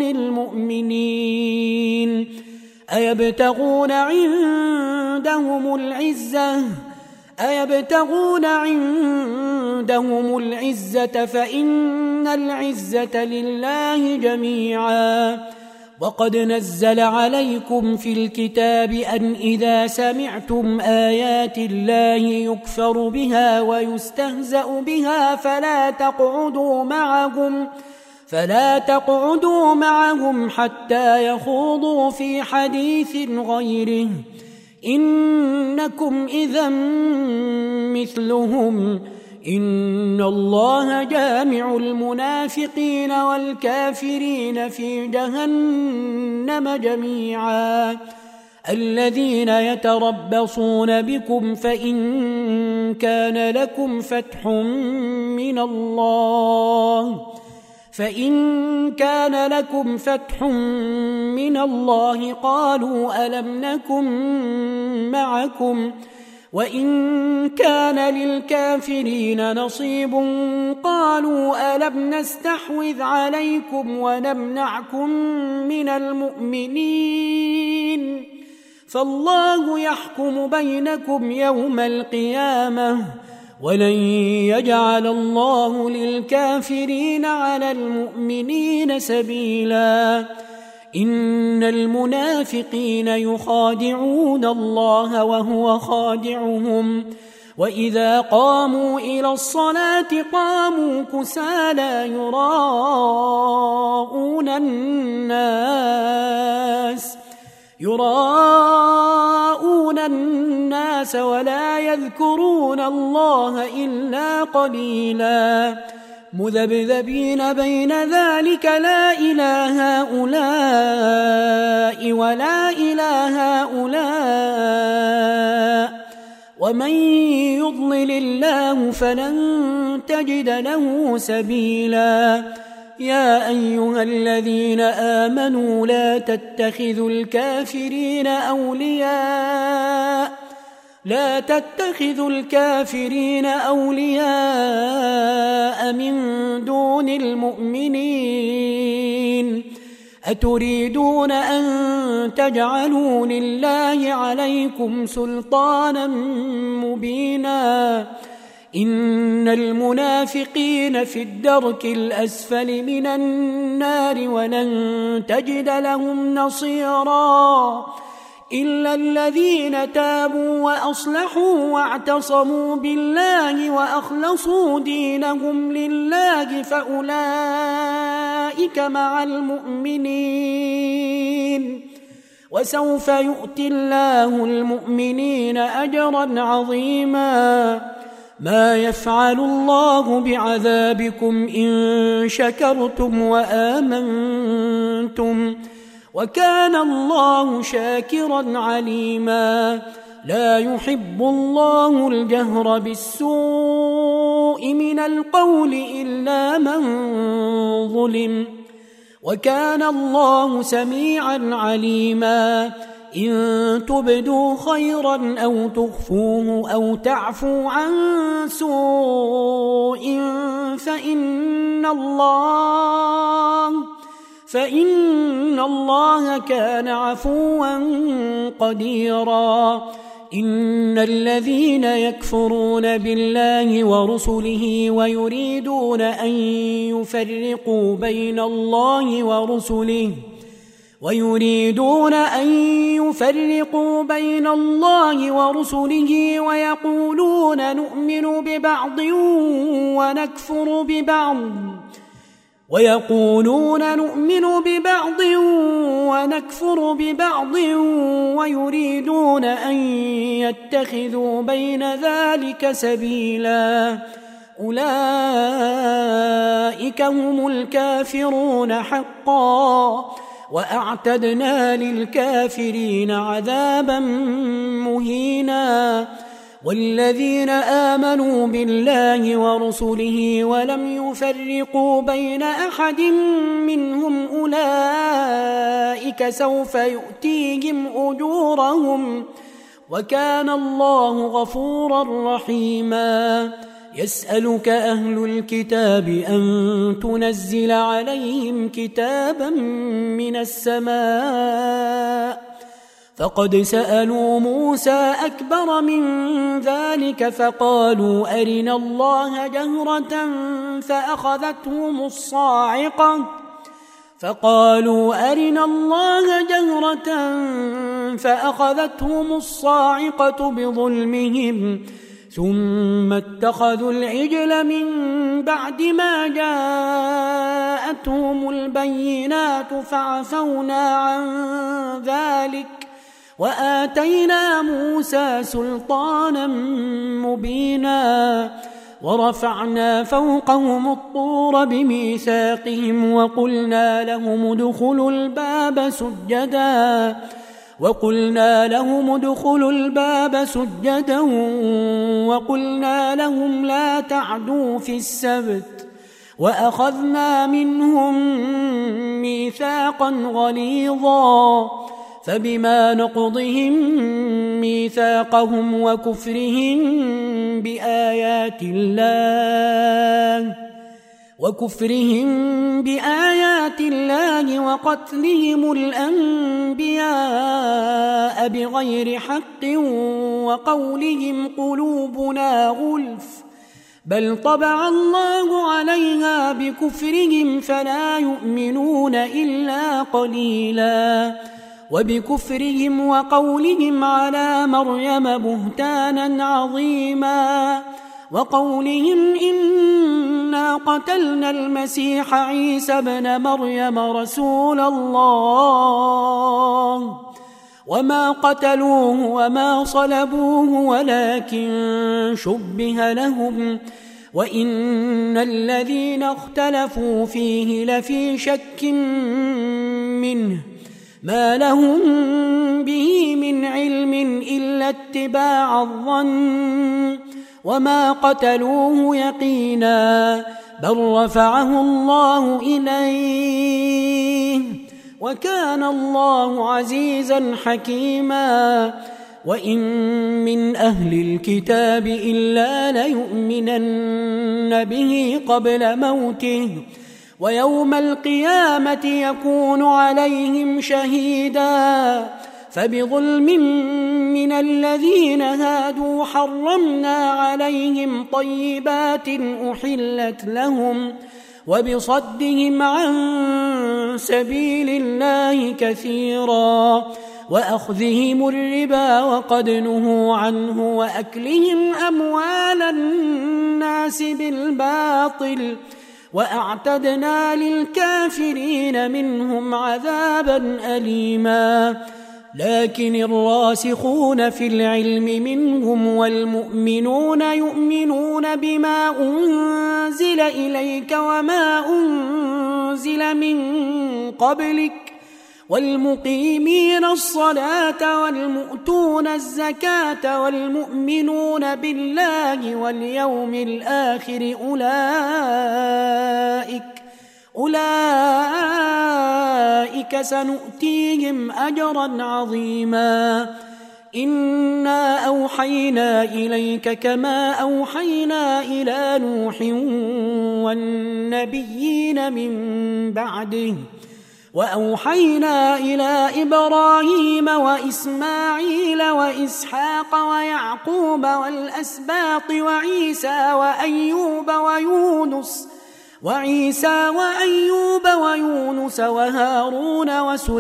المؤمنين أيبتغون عندهم العزة أيبتغون عندهم العزة فإن العزة لله جميعا وقد نزل عليكم في الكتاب أن إذا سمعتم آيات الله يكفر بها ويستهزأ بها فلا تقعدوا معهم فلا تقعدوا معهم حتى يخوضوا في حديث غيره إنكم إذا مثلهم إن الله جامع المنافقين والكافرين في جهنم جميعا الذين يتربصون بكم فإن كان لكم فتح من الله فإن كان لكم فتح من الله قالوا ألم نكن معكم وإن كان للكافرين نصيب قالوا ألم نستحوذ عليكم ونمنعكم من المؤمنين فالله يحكم بينكم يوم القيامة ولن يجعل الله للكافرين على المؤمنين سبيلا إن المنافقين يخادعون الله وهو خادعهم وإذا قاموا إلى الصلاة قاموا كسالى يراءون الناس يراءون الناس ولا يذكرون الله إلا قليلا مذبذبين بين ذلك لا إله هؤلاء ولا إله هؤلاء ومن يضلل الله فلن تجد له سبيلا يا أيها الذين آمنوا لا تتخذوا الكافرين أولياء لا تتخذوا الكافرين أولياء من دون المؤمنين أتريدون أن تجعلوا لله عليكم سلطانا مبينا إن المنافقين في الدرك الأسفل من النار ولن تجد لهم نصيرا إلا الذين تابوا وأصلحوا واعتصموا بالله وأخلصوا دينهم لله فأولئك مع المؤمنين وسوف يؤتي الله المؤمنين أجرا عظيما ما يفعل الله بعذابكم إن شكرتم وآمنتم وكان الله شاكرا عليما لا يحب الله الجهر بالسوء من القول إلا من ظلم وكان الله سميعا عليما إن تبدوا خيرا أو تخفوه أو تعفو عن سوء فإن الله فإن الله كان عفوا قديرا إن الذين يكفرون بالله ورسله ويريدون أن يفرقوا بين الله ورسله ويريدون أن يفرقوا بين الله ورسله ويقولون نؤمن ببعض ونكفر ببعض ويقولون نؤمن ببعض ونكفر ببعض ويريدون أن يتخذوا بين ذلك سبيلا أولئك هم الكافرون حقا وأعتدنا للكافرين عذابا مهينا والذين آمنوا بالله ورسله ولم يفرقوا بين أحد منهم أولئك سوف يؤتيهم أجورهم وكان الله غفورا رحيما يسألك أهل الكتاب أن تنزل عليهم كتابا من السماء فقد سألوا موسى أكبر من ذلك فقالوا أرنا الله جهرة فأخذتهم الصاعقة فقالوا أرنا الله جهرة فأخذتهم الصاعقة بظلمهم ثم اتخذوا العجل من بعد ما جاءتهم البينات فعفونا عن ذلك وآتينا موسى سلطانا مبينا ورفعنا فوقهم الطور بميثاقهم وقلنا لهم ادخلوا الباب سجدا وقلنا لهم ادخلوا الباب سجدا وقلنا لهم لا تعدوا في السبت وأخذنا منهم ميثاقا غليظا فبما نقضهم ميثاقهم وكفرهم بآيات الله وكفرهم بآيات الله وقتلهم الأنبياء بغير حق وقولهم قلوبنا غلف بل طبع الله عليها بكفرهم فلا يؤمنون إلا قليلا وبكفرهم وقولهم على مريم بهتانا عظيما وقولهم إنا قتلنا المسيح عيسى ابن مريم رسول الله وما قتلوه وما صلبوه ولكن شبه لهم وإن الذين اختلفوا فيه لفي شك منه ما لهم به من علم إلا اتباع الظن وما قتلوه يقينا بل رفعه الله إليه وكان الله عزيزا حكيما وإن من أهل الكتاب إلا ليؤمنن به قبل موته ويوم القيامة يكون عليهم شهيدا فبظلم من الذين هادوا حرمنا عليهم طيبات أحلت لهم وبصدهم عن سبيل الله كثيرا وأخذهم الربا وقد نهوا عنه وأكلهم أموال الناس بالباطل وأعتدنا للكافرين منهم عذابا أليما لكن الراسخون في العلم منهم والمؤمنون يؤمنون بما أنزل إليك وما أنزل من قبلك والمقيمين الصلاة والمؤتون الزكاة والمؤمنون بالله واليوم الآخر أولئك أولئك سنؤتيهم أجرا عظيما إنا أوحينا إليك كما أوحينا إلى نوح والنبيين من بعده وأوحينا إلى إبراهيم وإسماعيل وإسحاق ويعقوب والأسباط وعيسى وأيوب ويونس وعيسى وأيوب ويونس وهارون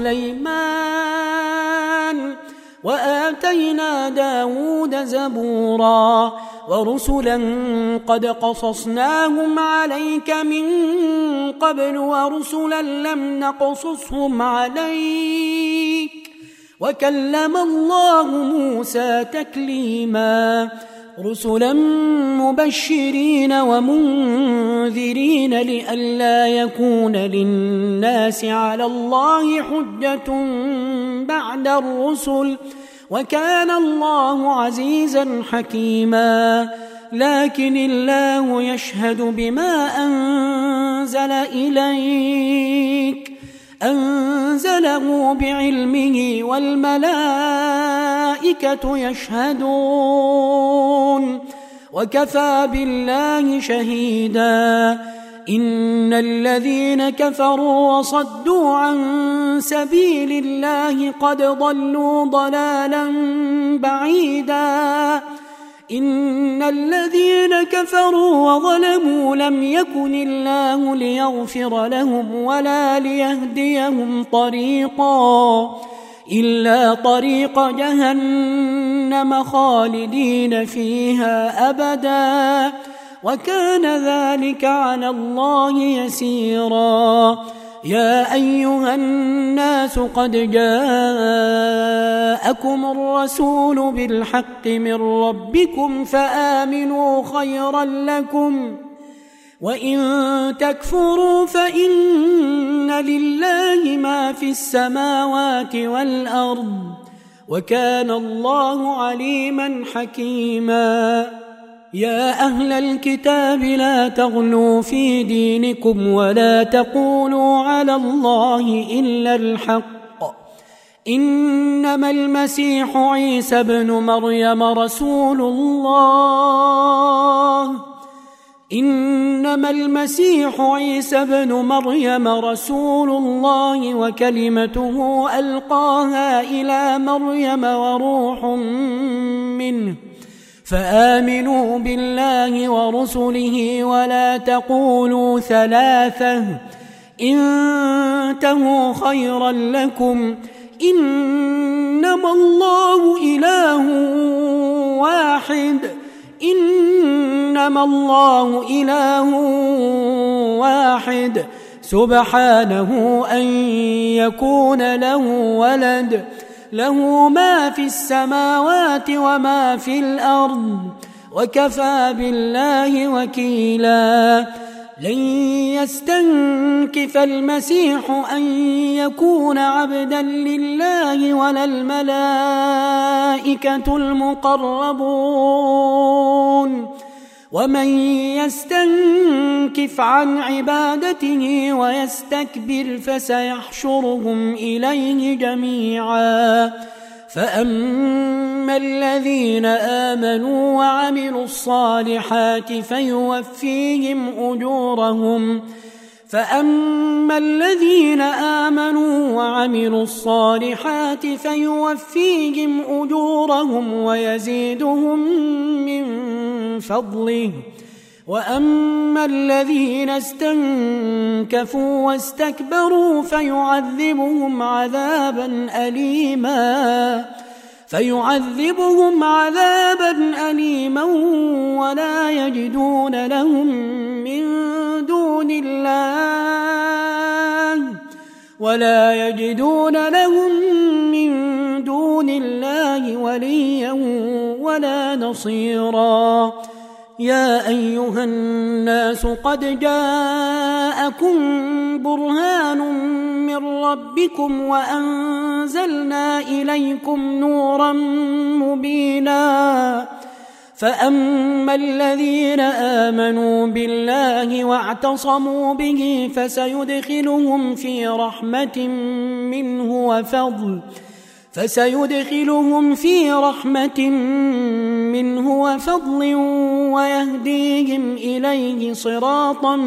وسليمان وآتينا داود زبورا ورسلا قد قصصناهم عليك من قبل ورسلا لم نقصصهم عليك وكلم الله موسى تكليما رسلا مبشرين ومنذرين لئلا يكون للناس على الله حجة بعد الرسل وكان الله عزيزا حكيما لكن الله يشهد بما أنزل إليك أنزله بعلمه والملائكة يشهدون وكفى بالله شهيدا إن الذين كفروا وصدوا عن سبيل الله قد ضلوا ضلالا بعيدا إن الذين كفروا وظلموا لم يكن الله ليغفر لهم ولا ليهديهم طريقا إلا طريق جهنم خالدين فيها أبدا وكان ذلك على الله يسيرا يا أيها الناس قد جاءكم الرسول بالحق من ربكم فآمنوا خيرا لكم وإن تكفروا فإن لله ما في السماوات والأرض وكان الله عليما حكيما يا أهل الكتاب لا تغلوا في دينكم ولا تقولوا على الله إلا الحق إنما المسيح عيسى ابن مريم رسول الله إنما المسيح عيسى ابن مريم رسول الله وكلمته ألقاها إلى مريم وروح منه فآمنوا بالله ورسله ولا تقولوا ثلاثة انتهوا خيرا لكم إنما الله إله واحد إنما الله إله واحد سبحانه أن يكون له ولد له ما في السماوات وما في الأرض وكفى بالله وكيلا لن يستنكف المسيح أن يكون عبدا لله ولا الملائكة المقربون ومن يستنكف عن عبادته ويستكبر فسيحشرهم إليه جميعا فأما الذين آمنوا وعملوا الصالحات فيوفيهم أجورهم فأما الذين آمنوا وعملوا الصالحات فيوفيهم أجورهم ويزيدهم من فضله وأما الذين استنكفوا واستكبروا فيعذبهم عذابا أليما فيعذبهم عذابا أليما ولا يجدون لهم من دون الله ولا يجدون لهم من دون الله وليا ولا نصيرا يا أيها الناس قد جاءكم برهان من ربكم وأنزلنا إليكم نورا مبينا فأما الذين آمنوا بالله واعتصموا به فسيدخلهم في رحمة منه وفضل فسيدخلهم في رحمة منه وفضل ويهديهم إليه صراطا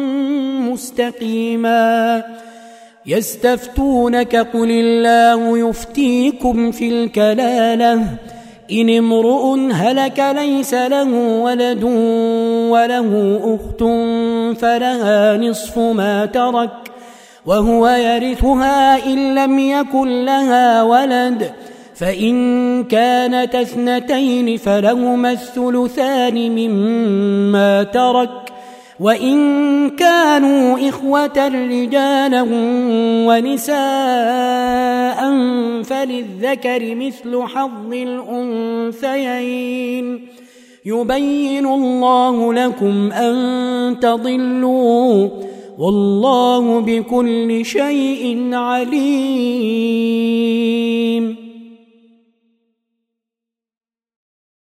مستقيما يستفتونك قل الله يفتيكم في الكلالة إن امرؤ هلك ليس له ولد وله أخت فلها نصف ما ترك وهو يرثها إن لم يكن لها ولد فإن كانت اثنتين فلهما الثلثان مما ترك وإن كانوا إخوة رجالا ونساء فللذكر مثل حظ الأنثيين يبين الله لكم أن تضلوا والله بكل شيء عليم.